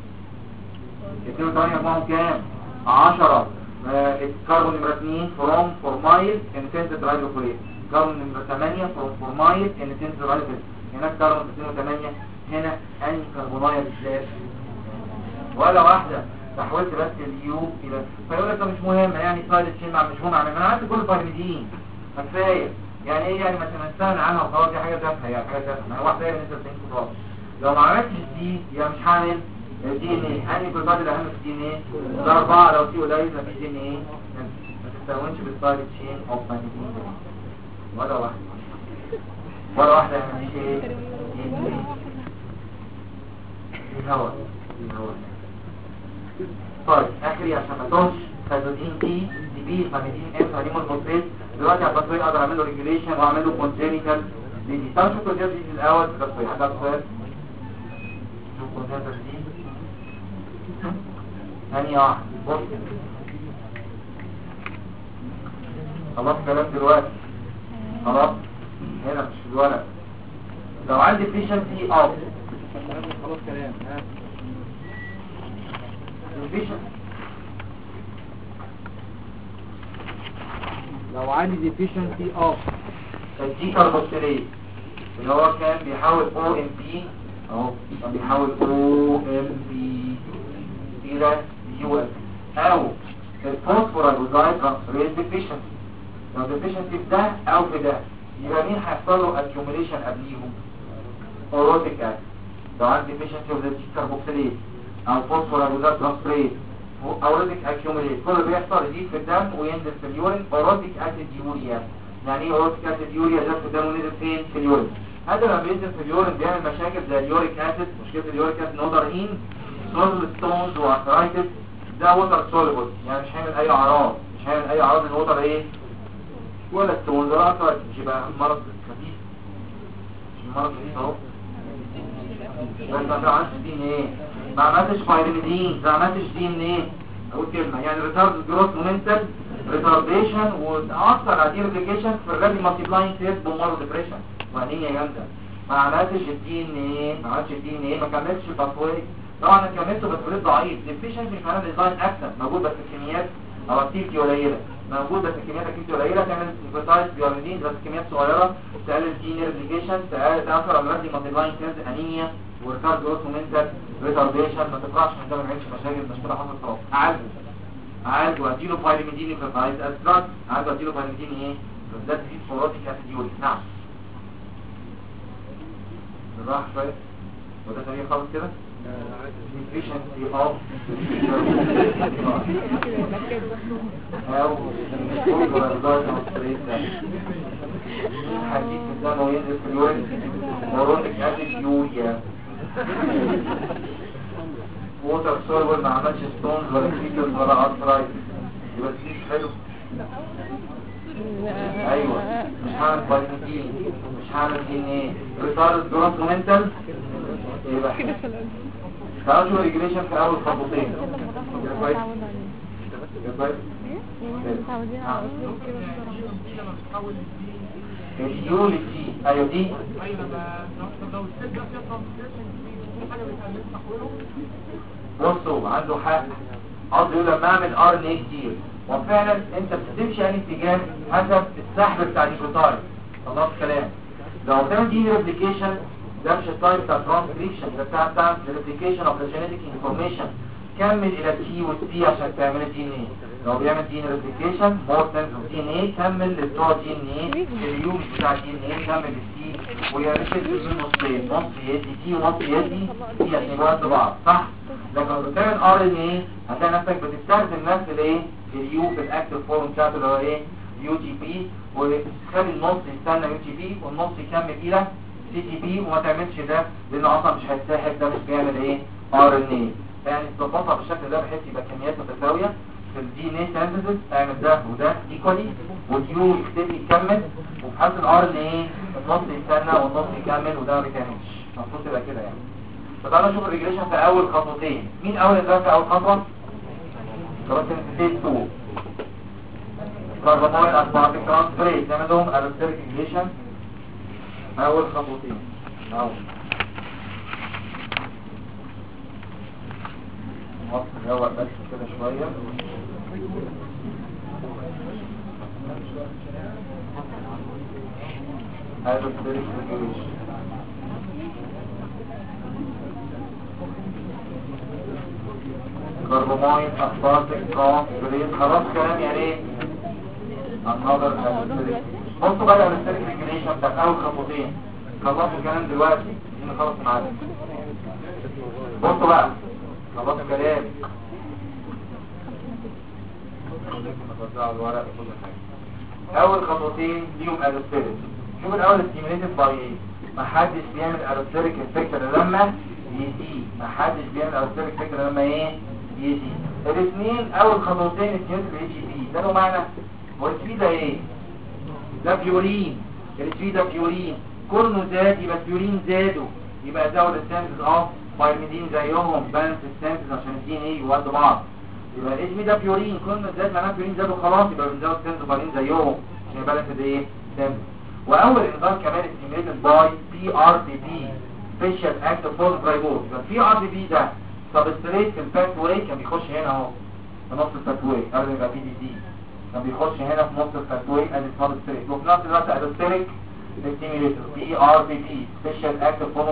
2 معهم كام؟ 10. الكربون نمرة 2 فروم فورمايل انتنسيف هيدروفوليت. كربون نمرة 8 فروم فورمايل انتنسيف هيدروفوليت. هناك كربون 2 و8. هنا انهي كربونايه بالذات؟ ولا واحده. تحولت بس اليو الى فيقول لك ده مش مهم يعني سايد تشين مش مهم. انا عندي كل البيريدين كفايه. يعني ايه يعني ما نستغنى عنها وخلاص؟ دي حاجه تافهه يعني حاجه تافهه. ما واحده هي بالنسبه ل خلاص. لو ما عملتش دي يبقى مش هعمل دي ان ايه. انهي كل بعد الاهم في الدي ان ايه؟ ده 4. لو في قليل مفيش دي ان ايه. ما تستهونش بالسايد تشين اوف بيريدين ولا واحده يعني مفيش ايه دي ان ايه. الهواء طيب اخري عشان ما تنسش فازودين دي بي فاميدين ام هريمون فوسفات. دلوقتي على التصوير اقدر اعمل له ريجوليشن واعمل له كونجينيتال دي. تعالوا شوفوا الجهاز دي الاول في التصوير. حد عنده سؤال؟ شوفوا كونجينيتال دي ثانيه واحده. بص خلاص كلام دلوقتي خلاص هنا مش في الورق. لو عندي فيشنسي اوف خلاص كلام لو عندي deficiency of الديكربوكسيليز اللي هو كان بيحول OMP اهو بيحول OMP الى UL او الفوسفورايبوزايد ترانسفيريز ديفيشنسي. لو ديفيشنسي في ده او في ده يبقى مين هيحصل له اكيوميليشن قبليهم؟ اوروتيك اسيد. لو عندي ديفيشنسي اوف ذا كاربوكسيليز او فوسفورايبوزايد ترانسفيريز اوروتيك اكيوميليت، كل اللي بيحصل يزيد في الدم وينزل في اليورين اوروتيك اسيد يوريا. يعني ايه اوروتيك اسيد يوريا؟ زاد في الدم ونزل فين؟ في اليورين. هذا لما بينزل في اليورين بيعمل مشاكل زي اليوريك اسيد. مشكله اليوريك اسيد نودر هين سولفل ستونز وارثرايتس. ده ووتر سوليبل يعني مش هيعمل اي اعراض، مش هيعمل اي اعراض الووتر ايه ولا ستونز ولا ارثرايتس. مش يبقى مرض خفيف، مش مرض خفيف اهو. بس ما عملتش دي ان ايه، ما عملتش فايرميدين، ما عملتش دي ان ايه. اقول كلمه يعني ريتارد جروث مومنتال ريتارديشن وتاثر على دي ريبليكيشن في الريدي مالتيبلاينج تيست بمرض ديبريشن وانيميا جامده. ما عملتش الدي ان ايه، ما عملتش الدي ان ايه، ما كملتش الباثوي. طبعا انا كملته بس بريد ضعيف. ديفيشنسي مش معناه ديزاين اكسن موجود بس الكميات او اكتيفيتي قليله، موجود بس الكميات اكتيفيتي قليله. تعمل انفيتايز بيوريدين بس كميات صغيره، تقلل دي ريبليكيشن، تاثر على الريدي مالتيبلاينج تيست انيميا وريتارد جروث مومنتال ريتارديشن. ما تفرحش من ده، ما نعملش مشاكل، مشكله حصلت خلاص. عالج واديله فايرميدين انفيتايز استراك، عالج واديله فايرميدين ايه ده ديزيز فوروتيك اسيد يوري. نعم بالراحه شويه وده سريع خالص كده. efficiency of او حديث الدم وينزل في اليورين فوروتيك اسيد يوريا. ووتر سولفر ما عملش ستونز ولا كريكلز ولا ارثرايتس، يبقى دي حلو. ايوه مش هعمل فايتامين، مش هعمل دي ان ايه، ريتارد جروث مومنتال. يبقى تعالوا نشوف ريجريشن في اول خطوتين. كويس كويس. اليوليتي ايوه دي بصوا عنده حق. قصدي يقول لما اعمل ار ان اي كتير وفعلا انت بتمشي يعني اتجاه حسب السحب بتاع النيوكليوتايد. خلاص كلام. لو بتعمل دي ريبليكيشن ده مش التايب بتاع ترانسكريبشن، ده بتاع ريبليكيشن اوف ذا جينيتيك انفورميشن. كمل الى التي والتي عشان تعمل دي ان ايه. لو بيعمل دي ان ريبليكيشن مور تنز اوف دي ان ايه كمل للبتوع دي ان ايه، اليوم بتاع دي ان ايه كمل للتي ويركز في نصين، نص يدي تي ونص يدي تي عشان يبقوا قد بعض صح. لكن لو بتعمل ار ان ايه هتلاقي نفسك بتستخدم نفس الايه اليو في الاكتف فورم بتاعته اللي هو ايه يو تي بي، وتخلي النص يستنى يو تي بي والنص يكمل الى سي تي بي وما تعملش ده لانه اصلا مش هيتسحب، ده مش بيعمل ايه ار ان ايه. يعني تظبطها بالشكل ده بحيث يبقى كميات متساويه في الدي ان ايه سينثيسيس. اعمل ده وده ايكوالي واليو يختفي يكمل، وفي حاله الار ان ايه النص يستنى والنص يكمل وده ما بيتعملش. المفروض تبقى كده يعني. فتعالوا نشوف الريجريشن في اول خطوتين. مين اول اللي في اول خطوه؟ كاربوكسيليز 2 كاربونايل اسبارتيك ترانسفيريز نعملهم الستريك ريجريشن اول خطوتين. اهو نوصل الهواء بس كده شويه. هذا الستريك ريجريشن كاربونايل اسبارتيك ترانسفيريز. خلاص كلام يعني ايه النظر. بصوا بقى على الستريك ريجريشن بتاع اول خطوتين. خلصوا الكلام دلوقتي نخلص معانا. بصوا بقى خلصوا كلام نوزع الورق وكل حاجه. اول خطوتين ليهم الستريك. شوف الاول ستيميليتد باي ايه. محدش بيعمل الستريك افكت لما يزيد، محدش بيعمل الستريك افكت لما ايه يزيد. الاثنين اول خطوتين ستيميليتد باي جي بي. ده له معنى هو السي ده ايه؟ ده بيورين. السي ده بيورين كله زاد يبقى بيورين زادوا يبقى زود السنسز اوف فايرميدين زيهم بالانس السنسز عشان الدي ان ايه يودوا بعض. يبقى الاسم ده بيورين كله زاد معناه بيورين زادوا خلاص يبقى بنزود سنسز فايرميدين زيهم عشان بالانس ايه سنسز. واول انذار كمان ستيميليتد باي بي ار بي بي سبيشال اكتيف فورم رايبوز. البي ار بي بي ده سبستريت في الفات واي كان بيخش هنا اهو في نص الفات واي قبل ما يبقى بي دي سي كان بيخش هنا في نص الفات واي ادي سبستريت وفي نفس الوقت الستريك ستيميليتور بي ار بي بي سبيشال اكتيف فورم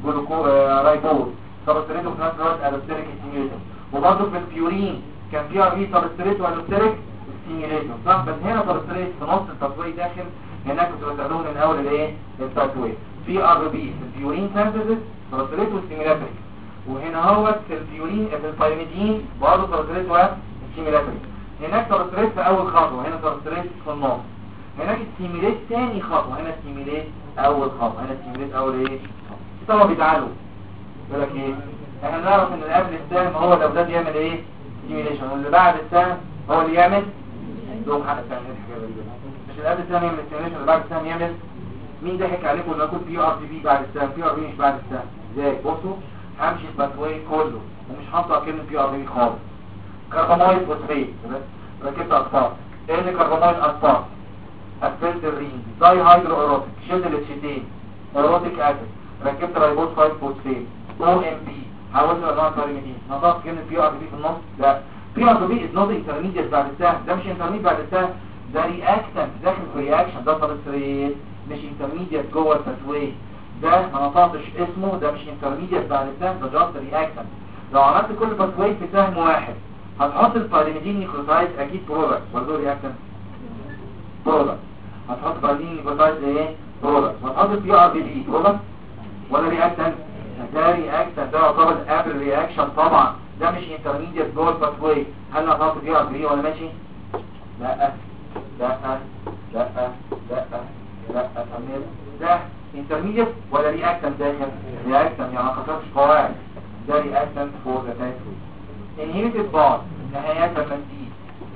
رايبوز سبستريت وفي نفس الوقت الوستريك ستيميوليتور. وبرضه في البيورين كان في ار بي سبستريت والوستريك ستيميوليتور صح، بس هنا سبستريت في نص التطوير داخل، هناك كنت بستخدمه من اول الايه التطوير. في ار بي في البيورين سينثيسيس سبستريت وستيميوليتور، وهنا هو في البيورين في البيرميدين برضه سبستريت وستيميوليتور. هناك سبستريت في اول خطوه، هنا سبستريت في النص. هناك ستيميوليت ثاني خطوه، هنا ستيميوليت اول خطوه، هنا ستيميوليت اول ايه خطوه. طبعا بيتعالوا يقول لك ايه، احنا نعرف ان اللي قبل السهم هو ده يعمل ايه ستيميوليشن، واللي بعد السهم هو اللي يعمل لهم حق الثاني. الحاجه غريبه مش اللي قبل السهم يعمل ستيميوليشن اللي بعد السهم يعمل. مين ضحك عليكم ان اكون بي ار بي بعد السهم، بي ار بي مش بعد السهم. ازاي؟ بصوا همشي الباثواي كله ومش هنطق كلمه بي ار بي خالص. كربونايد فوسفيت ركبت اصفار، ايه اللي كربونايد اصفار؟ قفلت الرين داي هيدرو ايروتيك، شلت الاتشيتين ايروتيك اسيد، ركبت رايبوز 5 فوسفيت او ام بي، حولت الانواع البيرميدين. نطقت كلمه بي ار بي في النص؟ لا، بي ار بي از نوت انترميديت بعد السهم، ده مش انترميديت بعد السهم، ده رياكتنت داخل في رياكشن، ده سبستريت مش انترميديت جوه الباثواي. ده ما نطقتش اسمه، ده مش انترميديت بعد السهم، ده جاست رياكتنت. لو عملت كل باثواي في سهم واحد هتحط البيرميدين نيكلوتايد اكيد برودكت ولا رياكتنت؟ برودكت. هتحط بيرميدين نيكلوتايد ايه؟ برودكت. وهتحط البي ار بي دي برودكت ولا رياكتنت؟ ده رياكتنت، ده يعتبر قبل رياكشن طبعا، ده مش انترميديت جوه الباثواي. هل هتحط بي ار بي ولا ماشي؟ لا لا لا لا لا كمل. ده انترميديت ولا رياكتنت داخل؟ رياكتنت، يعني ما خسرتش قواعد، ده رياكتنت فور ذا باثواي. انهيبيتد بار نهايات التنسيق،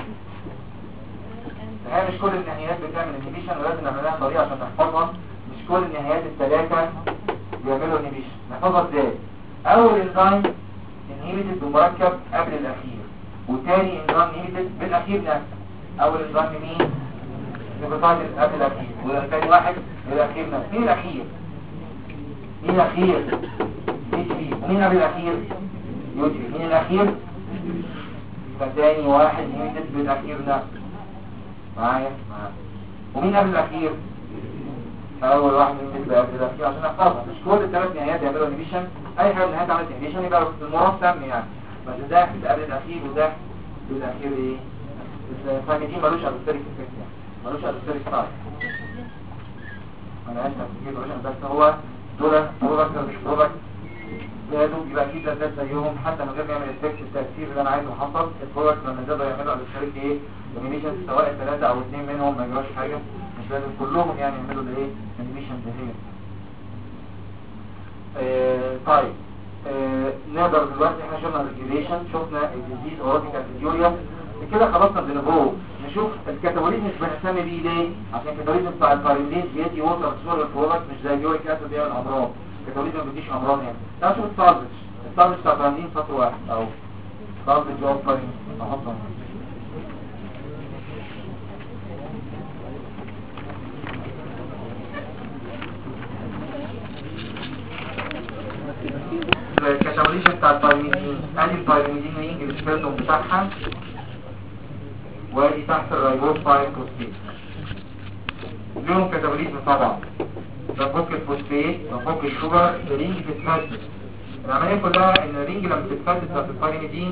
هي مش كل النهايات بتعمل انهيبيشن ولازم نعملها طريقه عشان نحفظها. مش كل النهايات الثلاثه بيعملوا انهيبيشن. نحفظها ازاي؟ اول انزيم انهيبيتد بمركب قبل الاخير، وثاني انزيم انهيبيتد بالاخير نفسه. اول انزيم مين؟ نيكوتايد قبل الاخير، وثاني واحد الاخير نفسه. مين الاخير؟ مين الاخير؟ بي. ومين قبل الاخير؟ يوتي. مين الاخير؟ فتاني واحد انهيبيتد بالاخير نفسه. معايا؟ ومين قبل الاخير؟ اول واحد انهيبيتد قبل الاخير عشان نحفظها. مش كل الثلاث نهايات يعملوا انهيبيشن، اي حاجه من النهايات عملت انهيبيشن يبقى المراد سمي يعني، بس ده قبل الاخير وده بالاخير ايه؟ الفايميدين ملوش الوستريك افكت، يعني ملوش الوستريك سايد، ملهاش نفسية بس هو دول برودكت مش برودكت، زادوا يبقى اكيد ده زيهم حتى من غير ما يعمل افكت التأثير اللي انا عايزه حصل. البرودكت لما زادوا يعملوا الوستريك ايه؟ انيميشن، سواء ثلاثة او اثنين منهم ما يجراش حاجة، مش لازم كلهم يعني يعملوا الايه؟ انيميشن ده هي. طيب نقدر دلوقتي احنا شفنا الريجوليشن، شفنا الديزيز اورتيك اتيوريا كده، خلصنا بنبو نشوف الكاتابوليزم مش بنهتم بيه ليه؟ عشان الكاتابوليزم بتاع الباريليز بيدي ووتر سور البرودكت مش زي اليوريك اسيد بيعمل امراض. الكاتابوليزم ما بيديش امراض هنا. تعالوا نشوف السالفج بتاع الباريلين سطر واحد او سالفج اوف باريلين احطهم. الكاتابوليزم بتاع الباريلين، ادي الباريلين رينج السبيرتوم بتاعها، وادي تحت الرايبوز 5 فوسفيت. لهم كاتابوليزم طبعا، بفك الفوسفيت بفك الشوجر، الرينج بتتفتت. العمليه كلها ان الرينج لما بتتفتت في الباريميدين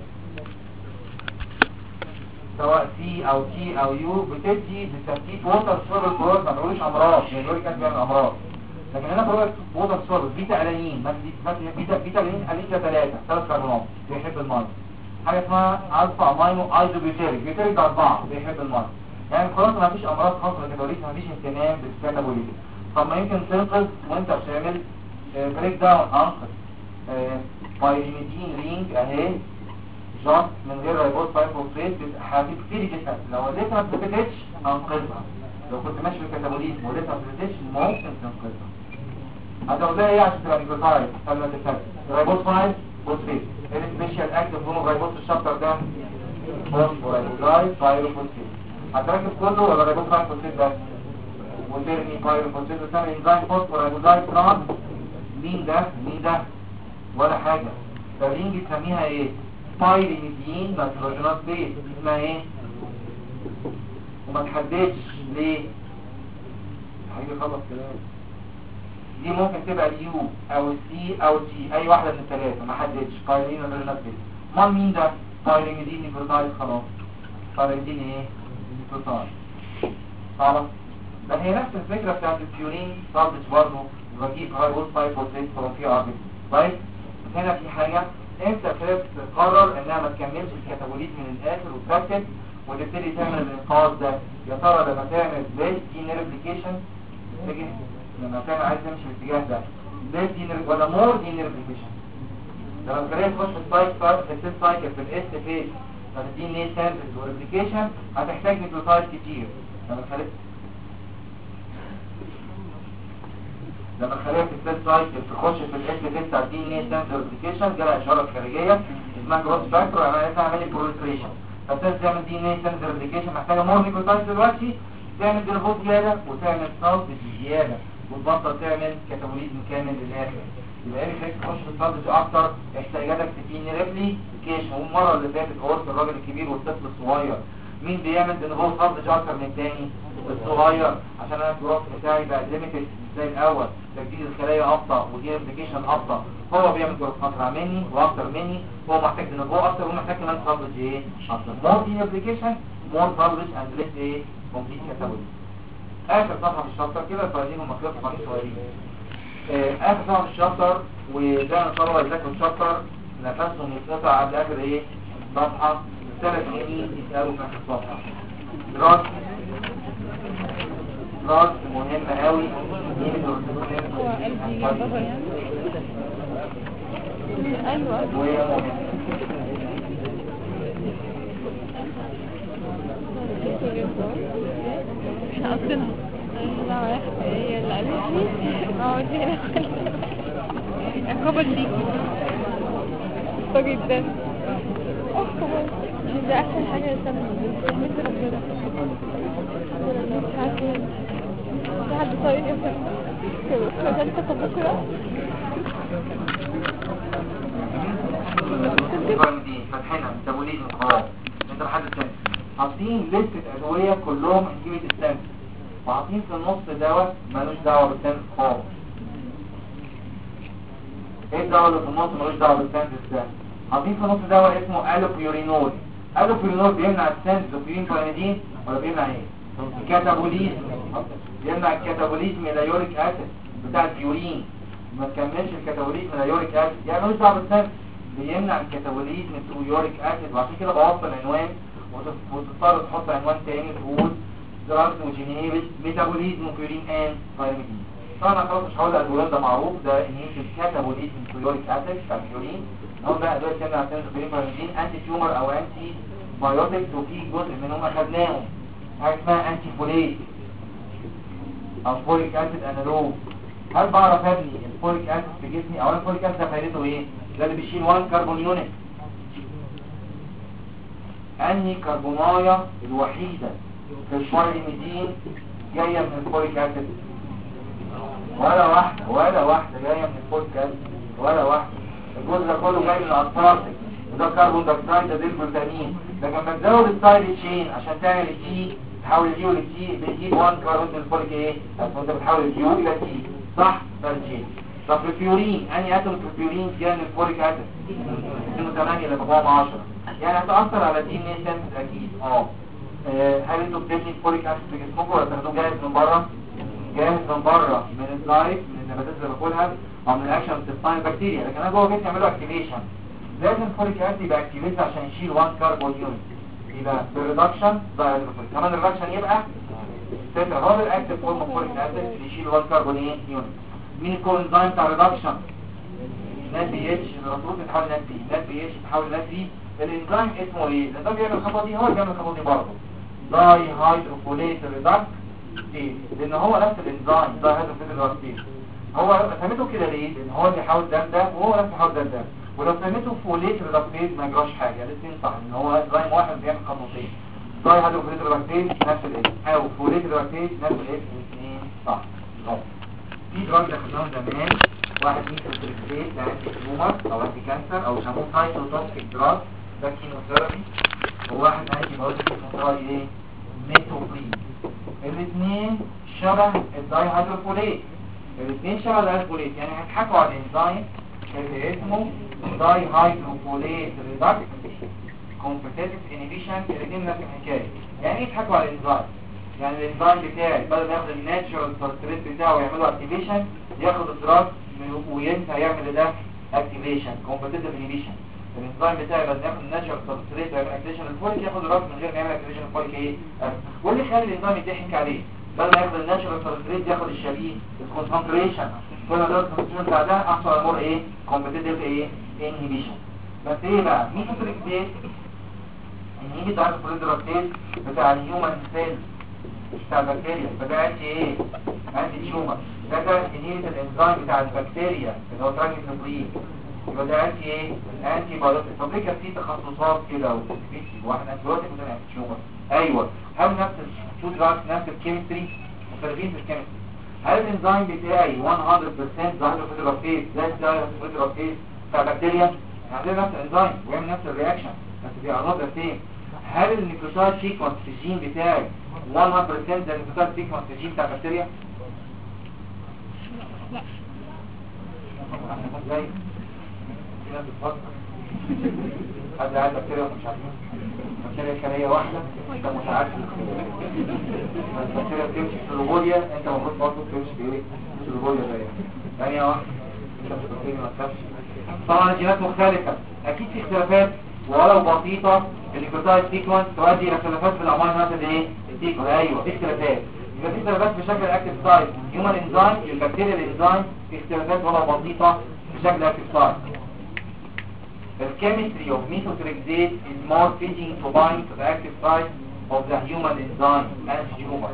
سواء سي او تي او يو بتدي بالترتيب ووتر سولر برود، ما بنقولش امراض يعني اليوريك اسيد بيعمل امراض، لكن هنا برود ووتر سولر بيتا الانين، بيتا الانين الينجا 3 كربونات بيحب الميه. حاجه اسمها الفا امينو ايزوبيوتيريك، بيوتيريك 4 بيحب الميه. يعني خلاص ما فيش امراض خاصه بالكاتابوليزم، ما فيش اهتمام بالكاتابوليزم. طب ما يمكن تنقذ وانت بتعمل بريك داون انقذ بايريميدين رينج اهي جاست من غير رايبوز 5 فوسفيت هتكتيري جدا. لو اديتها ما اتثبتتش انقذها، لو كنت ماشي بالكاتابوليزم وديتها ما اتثبتتش ممكن تنقذها. هتاخدها ايه عشان تبقى نيكوتايد قبل ما تتثبت؟ رايبوز 5 فوسفيت. ايه السبيشال اكتف هو رايبوز الشابتر ده؟ فوسفورايبوزايد بايروفوسفيت. هتركب كله ولا رايبوز 5 فوسفيت بس؟ وترمي بايروفوسفيت وتعمل انزيم فوسفورايبوزايد تران. مين ده ولا حاجه. الرينج تسميها ايه؟ بايريميدين نيتروجينوز بيز، اسمها ايه؟ وما تحددش ليه. هيجي خلص كلام. دي ممكن تبقى اليو او السي او التي، اي واحده من الثلاثه ما حددش بايرين ولا نفسي. امال مين ده؟ بايريميدين نيكلوتايد. خلاص بايريميدين ايه؟ نيكلوتايد. خلاص بس هي نفس الفكره بتاعت البيورين صابت برضه، بجيب هايبوز 5 فروم في ار. طيب هنا في حاجه، انت تقرر انها ما تكملش الكتابوليت من الاخر وتركز وتبتدي تعمل الانقاذ ده. يا ترى لما تعمل زي دي نيرفيكيشن لما تعمل عايز تمشي في الاتجاه ده زي دي ولا مور دي نيرفيكيشن؟ لما الخليه تخش في السايكل في السيل سايكل في الاس فيز فتدي ني سنتز وريبليكيشن هتحتاج نيوكليوتايد كتير. لما الخليه في السيل سايكل تخش في الاس فيز بتاع دي ني سنتز وريبليكيشن جالها اشاره خارجيه اسمها جروث فاكتور عمليه تعمل بروليفريشن. فبتبتدي تعمل دي ني سنتز وريبليكيشن محتاجه مور نيوكليوتايد دلوقتي، تعمل جلوكوز زياده وتعمل صلب زياده وتبطل تعمل كاتابوليزم كامل للاخر. يبقى ايه خليك تخش في الصلب اكتر، احتياجاتك تديني ريبليكيشن. والمره اللي فاتت قلت الراجل الكبير والطفل الصغير مين بيعمل جلوكوز صلب اكتر من الثاني؟ الصغير، عشان انا الجروث بتاعي بقى ليميتد زي الاول، تجديد الخلايا ابطا ودي ريبليكيشن ابطا. هو بيعمل جروث اسرع مني واكتر مني، هو محتاج جلوكوز اكتر ومحتاج كمان صلب ايه اكتر. مور دي ريبليكيشن مور صلب اند ليس ايه كومبليت كاتابوليزم. اخر صفحه في الشابتر كده الفايلين ومكتوب قوانين صغيرين. اخر صفحه في الشابتر، وده الطلبه اللي ذاكروا الشابتر نفسهم يتقطع قبل اخر ايه صفحه. الثلاث سنين يتقالوا في اخر الصفحه. دراس مهم قوي. ايوه احنا قصدنا هي اللي قالت لي اقعدي هنا عقابا ليكي جدا. ده احسن حاجه للسنه مثل ربنا. مش عارفين في حد طايق امتى كذلك بكره دي فتحنا ميتابوليزم خلاص. انت لحد الثاني حاطين لستة ادويه كلهم انهبيت السنس، وحاطين في النص دواء ملوش دعوه بالسنس خالص. ايه الدواء اللي في النص ملوش دعوه بالسنس ده؟ حاطين في النص دواء اسمه الوبيورينول. الوبيورينول بيمنع السنس دوبيرين بارانيدين ولا بيمنع ايه؟ الكاتابوليزم. بيمنع الكاتابوليزم الى يوريك اسيد بتاع البيورين، ما تكملش الكاتابوليزم الى يوريك اسيد، يعني ملوش دعوه بالسنس. بيمنع الكاتابوليزم تو يوريك اسيد، وعشان كده بوصل عنوان وتضطر تحط عنوان تاني تقول دراجز وجينيبل ميتابوليزم بيورين ان بايرميدين. طبعا خلاص مش هقول الادويه ده معروف، ده انهيبيشن كاتابوليزم تو يوريك اسيد بتاع البيورين. هو بقى ادويه بتمنع السنس بيورين بايرميدين انتي تيومر او انتي بايوتكس، وفي جزء منهم اخدناهم حاجه اسمها انتي فوليت او فوليك اسيد انالوج. هل بعرف ابني الفوليك اسيد في جسمي؟ اولا الفوليك اسيد ده فايدته ايه؟ ده اللي بيشيل 1 كربون يونت. انهي كربونايه الوحيده في البايرميدين جايه من الفوليك اسيد؟ ولا واحده جايه من الفوليك اسيد، ولا واحده. الجزء ده كله جاي من الاسبارتيك، وده كربون دايوكسيد، ده الجلوتامين. لكن بتزود السايد تشين عشان تعمل التي، تحول اليو للتي، بتجيب 1 كربون الفوليك ايه؟ انت بتحول اليو الى تي، صح؟ ده الجين. طب في البيورين انهي اتوم في البيورين جاي من الفوليك اسيد؟ 8 ل 10، يعني هتأثر على دي ان اي سنس اكيد. هل انتوا بتبني الفوليك اسيد في جسمكم ولا بتاخدوه جاهز من بره؟ جاهز من بره، من اللايف، من النباتات اللي باكلها او من الاكشن بتستاين بكتيريا. لكن انا جوه جسمي يعملوا اكتيفيشن، لازم الفوليك اسيد يبقى اكتيفيت عشان يشيل 1 كربون يونت، يبقى بالريدكشن ده كمان الريدكشن يبقى تترا. هو الاكتيف فورم اوف فوليك اسيد يشيل 1 كربون يونت. مين الكوانزيم بتاع الريدكشن؟ نات بي اتش. الرسول بتحول نات بي، نات بي اتش بتحول نات بي. الانزيم اسمه ايه؟ الانزيم بيعمل الخطوه دي، هو بيعمل الخطوه دي برضه، داي هيدروفوليت ريدكتيز، لان هو نفس الانزيم داي هيدروفوليت ريدكتيز. هو سميته كده ليه؟ لان هو اللي حاول ده وهو نفسه حاول ده. ولو سميته فوليت ريدكتيز ما يجراش حاجه، الاثنين صح، ان هو انزيم واحد بيعمل خطوتين، داي هيدروفوليت ريدكتيز نفس الاسم او فوليت ريدكتيز نفس الاسم، الاثنين صح. في دراج دخلناهم زمان، واحد ميثيلتريكسيت ده انتي تيومر او انتي كانسر او يسموه سايتوتوكسيك دراج، ده كيموثيرابي. وواحد انتي بايوتيك اسمه ايه؟ ميتوبرين. الاثنين شبه الداي هيدروفوليت، الاثنين شبه الالفوليت، يعني هتحكوا على الانزيم اللي اسمه داي هيدروفوليت ريدكس كومبيتيتيف انيبيشن. الاثنين نفس الحكايه. يعني ايه تحكوا على الانزيم؟ يعني الانزيم بتاعي بدل ما ياخد الناتشرال سبستريت بتاعه ويعمله اكتيفيشن، ياخد الدراج وينسى يعمل ده اكتيفيشن كومبيتيتيف انيبيشن. الانزيم بتاعي بدل ما ياخد الناتشرال سبستريت ويعمل اكتيفيشن الفوليك، ياخد الدراج من غير ما يعمل اكتيفيشن الفوليك ايه؟ واللي يخلي الانزيم يضحك عليه بدل ما ياخد الناتشرال سبستريت ياخد الشبيه الكونسنتريشن. كل ما ده الكونسنتريشن بتاع ده احصل على مور ايه؟ كومبيتيتيف ايه؟ انيبيشن. بس ايه بقى؟ مين التريك ان يجي تعرف البرودكتين بتاع الهيومن سيل بتاع البكتيريا فده ايه؟ انتي تيومر. ده انهيبيت الانزيم بتاع البكتيريا اللي هو تراجيكوبرين، يبقى ده ايه؟ انتي بايوتيك. طب ليه كان في تخصصات كده وتكتيك واحد انتي بايوتيك وده انتي تيومر؟ ايوه، هل نفس التو دراجز نفس الكيمستري؟ مختلفين في الكيمستري. هل الانزيم بتاعي 100% ظاهر في البكتيريا زي البكتيريا بتاع البكتيريا؟ عندنا نفس الانزيم ويعمل نفس الرياكشن بس في اعراض سيم. هل النيوكليوتايد سيكونس في الجين بتاعي 100% زي النيوكليوتايد سيكونس في الجين بتاع البكتيريا؟ لا. ازاي؟ في ناس بتفكر حد عايز بكتيريا ومش عارفين بكتيريا خلية واحدة انت متعارف البكتيريا بتمشي في الروبوليا، انت المفروض برضه بتمشي في ايه؟ في الروبوليا زيها ثانية واحدة انت مش بكتيريا ما تخافش. طبعا الجينات مختلفة اكيد في اختلافات ولو بسيطة. النيوكليوتايد سيكونس تؤدي الى اختلافات في الامينو اسيد ايه؟ السيكونس. ايوه في اختلافات. يبقى في اختلافات في شكل الاكتيف سايت هيومن انزيم البكتيريا الانزيم في اختلافات ولو بسيطة في شكل الاكتيف سايت. The chemistry of methotrexate is more fitting to bind to the active site of the human enzyme and tumor.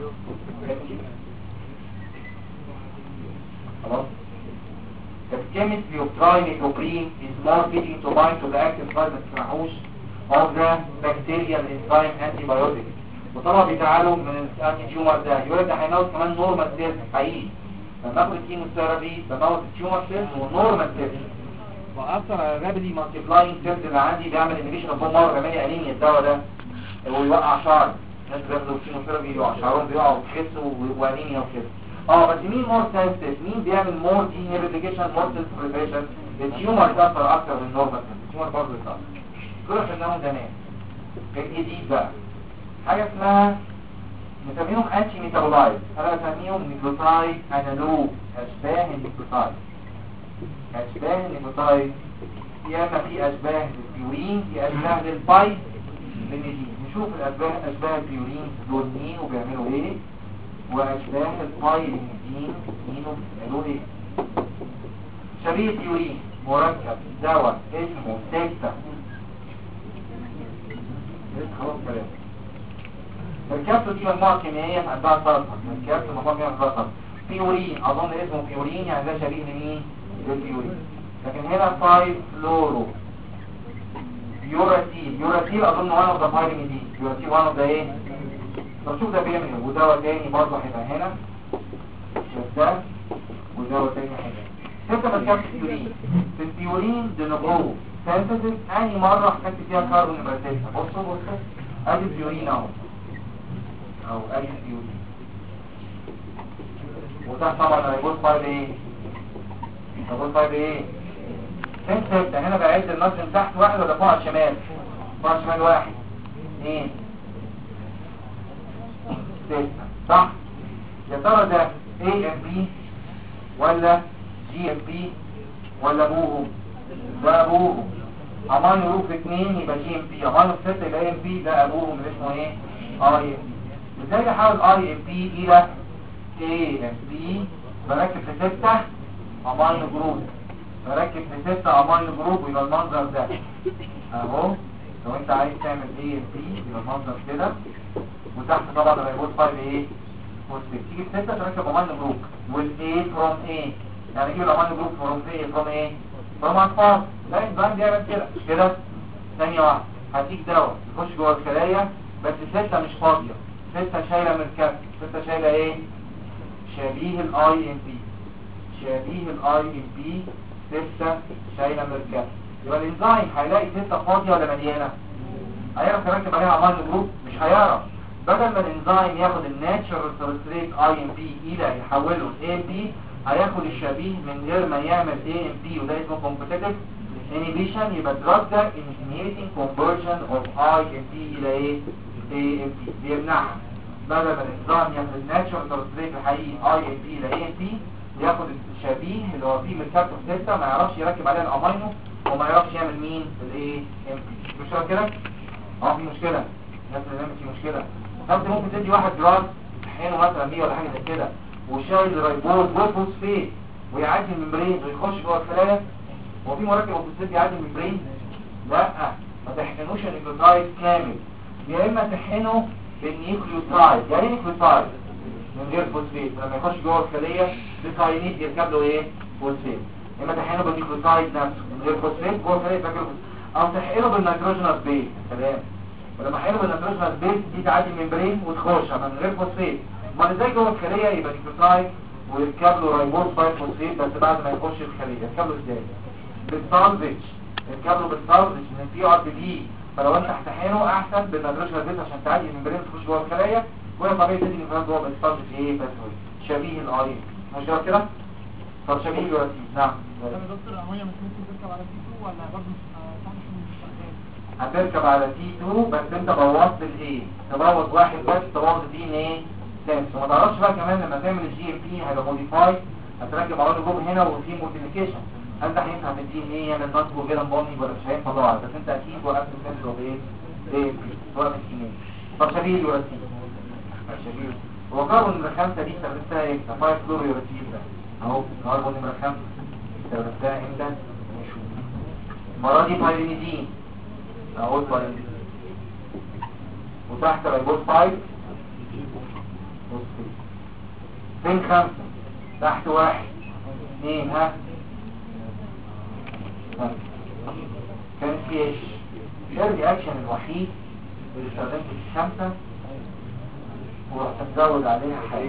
خلاص. The chemistry of trimethoprim is more fitting to bind to the active site ما تسمعوش of the bacterial enzyme antibiotic. وطبعا بيتعالوا من الانتي تيومر ده يقول لك ده هيموت كمان نورمال سيلز حقيقي. لما اخد الكيموثيرابي بموت التيومر سيلز والنورمال سيلز واثر على الرابيدي مالتيبلاينج سيلز اللي عندي، بيعمل انيبيشن اوف بون مارو، بيعمل انيميا الدواء ده ويوقع شعر. الناس بياخدوا الكيموثيرابي يقع شعرهم بيقعوا ويخسوا وانيميا وكده. بس مين مور سنسيتيف؟ مين بيعمل مور دي ريبليكيشن مور سيلز بريبريشن؟ التيومر يتاثر اكتر من النورمال سيلز. التيومر برضه يتاثر. كل خدناهم زمان. الجديد بقى حاجه اسمها نسميهم انتي ميتابولايت. انا بسميهم نيوكليوتايد انالوج، اشباه النيوكليوتايد. اشباه النيوكليوتايد يا اما في اشباه للبيورين في اشباه للباي للنيدين. نشوف اشباه البيورين دول مين وبيعملوا ايه، واشباه الباي للنيدين مين وبيعملوا ايه. شبيه البيورين مركب دواء اسمه سيكتا. خلاص كلام. الكبسة دي مجموعة كيميائية عندها سلطة. الكبسة مجموعة كيميائية عندها سلطة. بيورين اظن اسمه بيورين، يعني ده شبيه لمين؟ للبيورين. لكن هنا 5 فلورو بيوراتيل. بيوراتيل اظن وانا اوف ذا بايرميدين. بيوراتيل وانا اوف ذا ايه؟ طب شوف ده بيعمل ايه. ودواء تاني برضه هيبقى هنا ده ودواء تاني هنا. 6 من كبسة بيورين. في البيورين دينوبرو سينثيسيس انهي مرة حكيت فيها كاربون نمرة 6. بصوا ادي البيورين اهو او ادي البيورين وتحت طبعا هيبص بايب ايه؟ هيبص بايب ايه؟ فين 6 هنا بعد النظم تحت واحد ولا فوق على الشمال؟ فوق على الشمال 1 2 6 صح؟ يا ترى ده AMP ولا GMP ولا بوهو؟ ده بوهو. امانو روف 2 يبقى GMP، امانو 6 يبقى AMP. ده ابوهم اللي اسمه ايه؟ IMP. ازاي احول IMP الى AMP؟ بركب في 6 امينو جروب، بركب في 6 امينو جروب ويبقى المنظر ده اهو. لو انت عايز تعمل AMP يبقى المنظر كده، وتحت طبعا الريبوت فايل ايه؟ تيجي في 6 تركب امينو جروب والA فروم A، يعني اجيب الامينو جروب فروم A فروم ايه؟ فروم اطفال. ده الانزيم بيعمل كده كده. ثانيه واحده هديك دواء يخش جوه الخلايا بس 6 مش فاضيه، 6 شايله من الكبد. 6 شايله ايه؟ شبيه الاي ام بي. شبيه الاي ام بي 6 شايله من الكبد. يبقى الانزيم هيلاقي 6 فاضيه ولا مليانه؟ هيعرف يركب عليها امينو جروب؟ مش هيعرف. بدل ما الانزيم ياخد الناتشرال سبستريت اي ام بي الى يحوله لاي ام بي، هياخد الشبيه من غير ما يعمل AMP، وده اسمه competitive inhibition. يبقى الدراج ده inhibiting conversion of IMP الى ايه؟ AMP، بيمنعها. بدل ما الانزيم ياخد الناتشورال سبستريت الحقيقي IMP الى AMP، ياخد الشبيه اللي هو فيه من الكابتوف 6 ما يعرفش يركب عليه الامينو وما يعرفش يعمل مين الايه AMP. مش كده؟ في مشكله، الناس اللي نامت في مشكله. فانت ممكن تدي واحد دراج تحقنه مثلا بيه ولا حاجه زي كده، وشايل رايبوز وفوسفيت ويعدي الممبرين ويخش جوه الخلايا. هو في مركب فوسفيت يعدي الممبرين؟ لا، ما تحقنوش النيوكليوتايد كامل، يا اما تحقنه بالنيوكليوتايد. يعني نيوكليوتايد من غير فوسفيت لما يخش جوه الخليه بكاينيت يركب له ايه؟ فوسفيت. يا اما تحقنه بالنيوكليوتايد نفسه من غير فوسفيت جوه الخليه يركب، او تحقنه بالنيتروجينوس بيز. سلام. ولما احقنه بالنيتروجينوس بيز دي تعدي الممبرين وتخش من غير فوسفيت. امال ازاي جوه الخليه يبقى نيوكليوتايد ويركب له رايبوز 5 فوسفيت بس بعد ما يخش الخليه؟ يركب له ازاي؟ بالسالفج. يركب له بالسالفج من البي ار بي. فلو انت هتحقنه احسن بالنيتروجينوس بيز عشان تعدي الممبرين وتخش جوه الخليه، وهي طبيعي تدي نيوكليوتايد جوه بالسالفج ايه بس شبيه الاي. مش كده؟ طب شبيه اليوراتين. نعم طب يا دكتور الامونيا مش ممكن تركب على تي 2 ولا برضه مش هتركب على تي 2 بس انت بوظت الايه؟ تبوظ واحد بس، تبوظ دي ان ايه؟ سنس. وما تعرفش بقى كمان لما تعمل الجي ام بي هيبقى موديفاي، هتركب على جوب هنا وفي موديفيكيشن. هل ده هينفع في الدي ان ايه يعمل نصب وكده بوندنج ولا مش هينفع طبعا؟ بس انت اكيد وقفت السنس بايه؟ ايه سواء في الكيمياء. طب شبيه اليوراتين. شبيه هو كربون نمرة 5 دي استخدمتها ايه؟ 5 فلور يوراتين ده اهو. كربون نمرة 5 استخدمتها امتى؟ نشوف. المرة دي بايرينيدين اهو بايرينيدين، وتحت رايبوز 5 فين 5 تحت 1 2 ها كان في ايش؟ الرياكشن الوحيد اللي استخدمت في 5 ورحت تزود عليها حاجة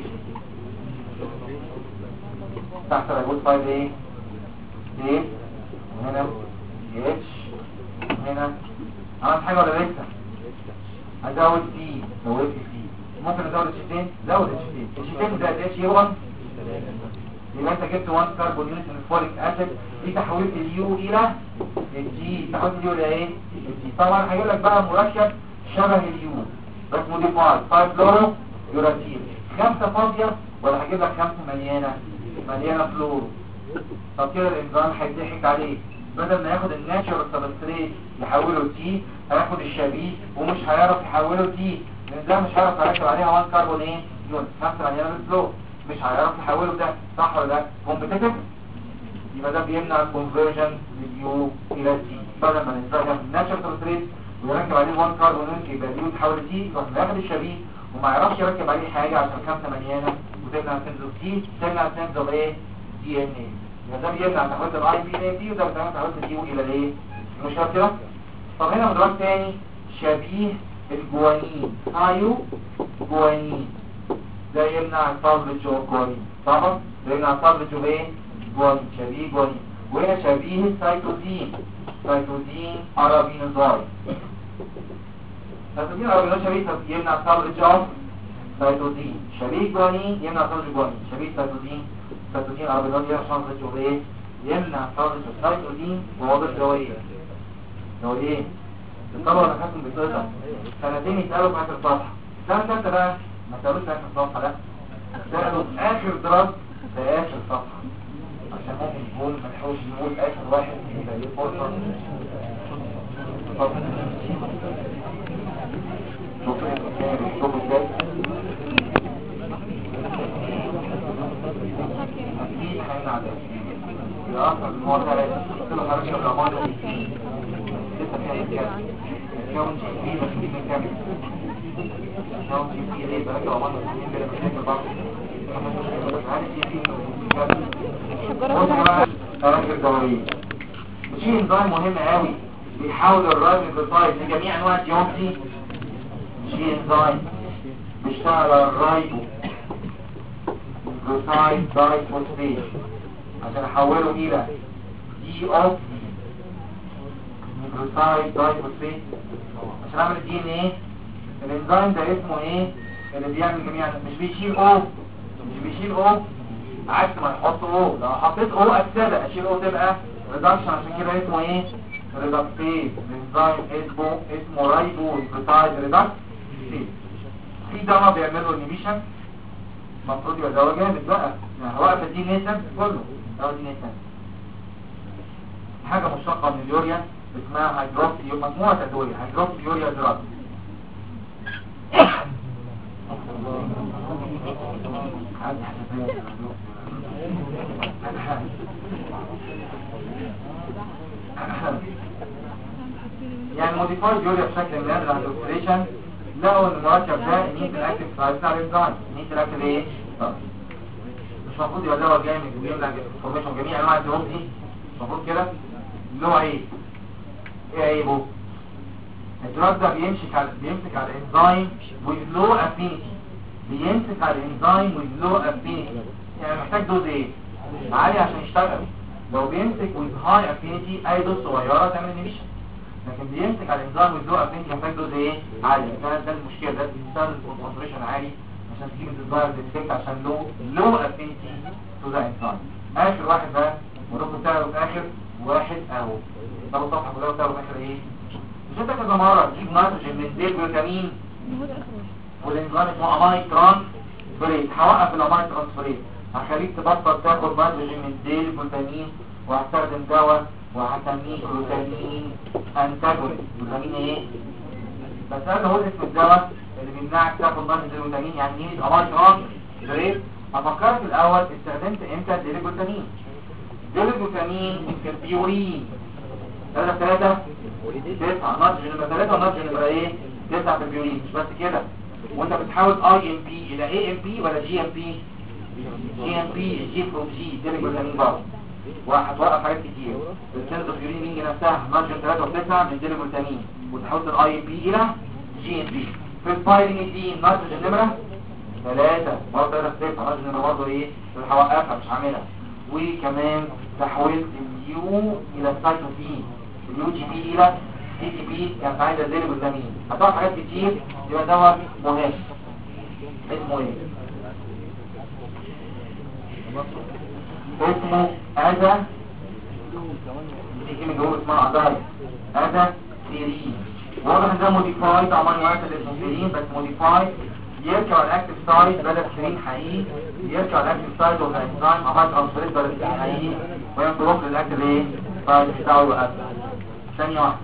تحت رايبوز 5 ايه؟ ايه؟ وهنا اتش وهنا عملت حاجة ولا لسه؟ هزود سي، زودت سي. ممكن ازود الشيتين؟ زود الشيتين. الشيتين زائد اتش يبقى يبقى انت جبت 1 كاربون يونت من الفوليك اسيد. دي تحويل اليو الى الجي. تحويل اليو الى ايه؟ الجي. طبعا هيقول لك بقى مركب شبه اليو بس موديفايد 5 فلورو يوراتين. 5 فاضيه ولا هجيب لك 5 مليانه فلورو؟ طب كده الانزيم هيضحك عليه، بدل ما ياخد الناتشورال سبستريت يحوله تي هياخد الشبيه ومش هيعرف يحوله تي، لان ده مش هيعرف يركب عليها 1 كاربون ايه؟ يونت 5 مليانه فلورو، مش هيعرف يحوله. ده صح ولا لا؟ كومبيتيتيف. يبقى ده بيمنع الكونفرجن لليو الى تي. بدل ما الانزيم ياخد الناتشورال سبستريت ويركب عليه 1 كاربون يونت يبقى اليو تحول تي، يروح ياخد الشبيه وما يعرفش يركب عليه حاجه عشان 5 مليانه، وتمنع سنسور تي، تمنع سنسور ايه؟ دي ان ايه. يبقى ده بيمنع تحويل الاي بي الى تي، وده بيمنع تحويل اليو الى الايه؟ مش كده؟ طب هنا مدرج تاني شبيه الجوانين، ايو جوانين، ده يمنع الصلب اوف جوانين. طبعا ده يمنع الصلب اوف ايه؟ جوانين، شبيه جوانين. وهنا شبيه السيتوزين، سيتوزين ارابينوزايد. سيتوزين ارابينوزايد شبيه يمنع الصلب اوف سيتوزين، شبيه جوانين يمنع الصلب جوانين، شبيه سيتوزين ارابينوزايد يمنع الصلب اوف ايه؟ يمنع الصلب اوف سيتوزين وواضح جويه. هو ايه؟ الطلبة اللي خدتهم بتقطع سنتين يتقالوا في اخر صفحة. السنة الثالثة بقى ما تقالوش في اخر صفحة، لا تقالوا في اخر دراسة في اخر صفحة، عشان ممكن يكون ملحوش نقول اخر واحد يبقى ليه فرصة. شوفوا ايه شوفوا ازاي اكيد حين على يا اصلا المواضيع لازم تقولوا حركة الرمادة كون جي بي مسؤولين من كامل كون جي بي ليه بقى كمان مسؤولين بلا مشاكل برضه هل جي بي مسؤولين الدورية وشي انزيم مهم قوي بيحاول الرايبوزايد لجميع انواع الجيومتري. شي انزيم بيشتغل على الرايبو جلوسايد دايفوسفيت عشان احوله الى دي اوف جلوسايد دايفوسفيت عشان اعمل الدي ان ايه. الانزيم ده اسمه ايه اللي بيعمل جميع مش بيشيل او عكس ما يحط او. لو حطيت او اكسده اشيل او تبقى ريدكشن، عشان كده اسمه ايه؟ ريدكتيز. الانزيم اسمه رايبو نيوكليوتايد ريدكتيز. في دواء بيعملوا انيبيشن، المفروض يبقى دواء جامد بقى، يعني وقفت دي نيسن كله دواء دي نيسن. حاجه مشتقه من اليوريا اسمها هيدروكسي، مجموعه ادويه هيدروكسي يوريا دراج. يعني موديفايد يوريا بشكل ما للهيدروكسيليشن. لقوا ان المركب ده نيت الاكتيف سايت بتاع الانزيم، نيت الاكتيف ايه؟ مش المفروض يبقى دواء جامد وبيمنع الفورميشن جميع انواع الدروب دي، مش المفروض كده. اللي هو ايه عيبه؟ الدراج ده بيمسك على الانزيم with low affinity، بيمسك على الانزيم with low affinity، يعني محتاج دوز ايه؟ عالي عشان يشتغل. لو بيمسك with high affinity اي دوز صغيره تعمل انيبيشن، لكن بيمسك على الانزيم with low affinity محتاج دوز ايه؟ عالي. ده المشكله، ده بيستخدم كونسنتريشن عالي عشان تجيب الديزايرد افكت، عشان لو افينيتي تو ذا انزيم. اخر واحد بقى ودكتور بتاعه في اخر واحد اهو، ده الصفحه كلها بتاعه في اخر ايه؟ مش انت كذا مره تجيب نيتروجين من ديل جلوتامين والانزيم اسمه امايد ترانسفيريز، هوقف الامايد ترانسفيريز، هخليك تبطل تاخد نيتروجين من ديل جلوتامين، وهستخدم دواء وهسميه جلوتامين انتاجونست. جلوتامين ايه؟ بس هذا هو اسم الدواء اللي بيمنعك تاخد نيتروجين جلوتامين. يعني ايه امايد ترانسفيريز؟ افكرك الاول استخدمت امتى ديل جلوتامين؟ ديل جلوتامين في البيورين 3 9 نيتروجين نمبر 3 ونيتروجين نمبر ايه 9 في البيورين. مش بس كده، وانت بتحاول اي ام بي الى اي ام بي ولا جي ام بي؟ جي ام بي، جي فروم جي ديل جلوتامين برضه، وهتوقف حاجات كتير. السيلز اوف يورين مين نفسها نيتروجين 3 و9 من ديل جلوتامين، وتحول الاي ام بي الى جي ام بي. في البايرينيدين نيتروجين نمره 3 برضه 3 نيتروجين نمره برضه ايه اللي هوقفها مش هعملها. وكمان تحويل اليو الى السايتوسين، اليو جي بي الى سي تي بي، كانت عايزه ديل جلوتامين. هتقعد حاجات كتير، يبقى دواء مهم. اسمه ايه؟ اسمه ادا، دي من جوه اسمها ادا سيرين. واضح ان ده موديفايد امينو اسيد اسمه سيرين، بس موديفايد يرجع الاكتيف سايت بدل سيرين حقيقي، يرجع الاكتيف سايت اوف الانزيم امينو ترانسفيريز بدل سيرين حقيقي، وينطلق للاكتيف ايه سايت بتاعه يبقى ثانيه واحده.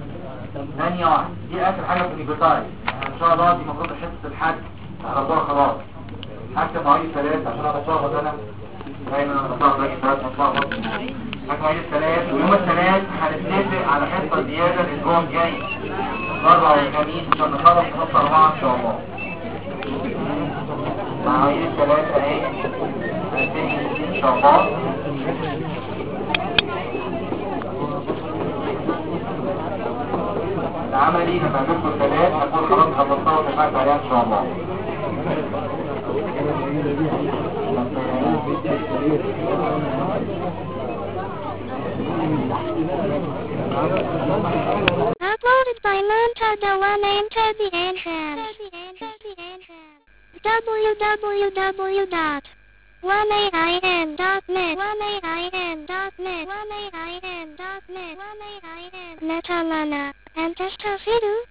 دي اخر حاجه في النيوكليوتايد. ان شاء الله دي المفروض حصه الحج هنطلعها خلاص. هكتب مواعيد 3 عشان انا بتلخبط، انا دايما انا بتلخبط باجي 3 بتلخبط. هكتب مواعيد 3، ويوم الثلاث هنتفق على حصه زياده الاسبوع الجاي الاربعاء والخميس عشان نخلص في نص 4 ان شاء الله. مواعيد 3 اهي هنتفق ان شاء الله. العملي لما نجيبكم الثلاث هنكون خلاص خلصناه واتفقت عليها ان شاء الله. Uploaded by Manta Dewan into the entrance. www.1ain.net Netalana and Testafidu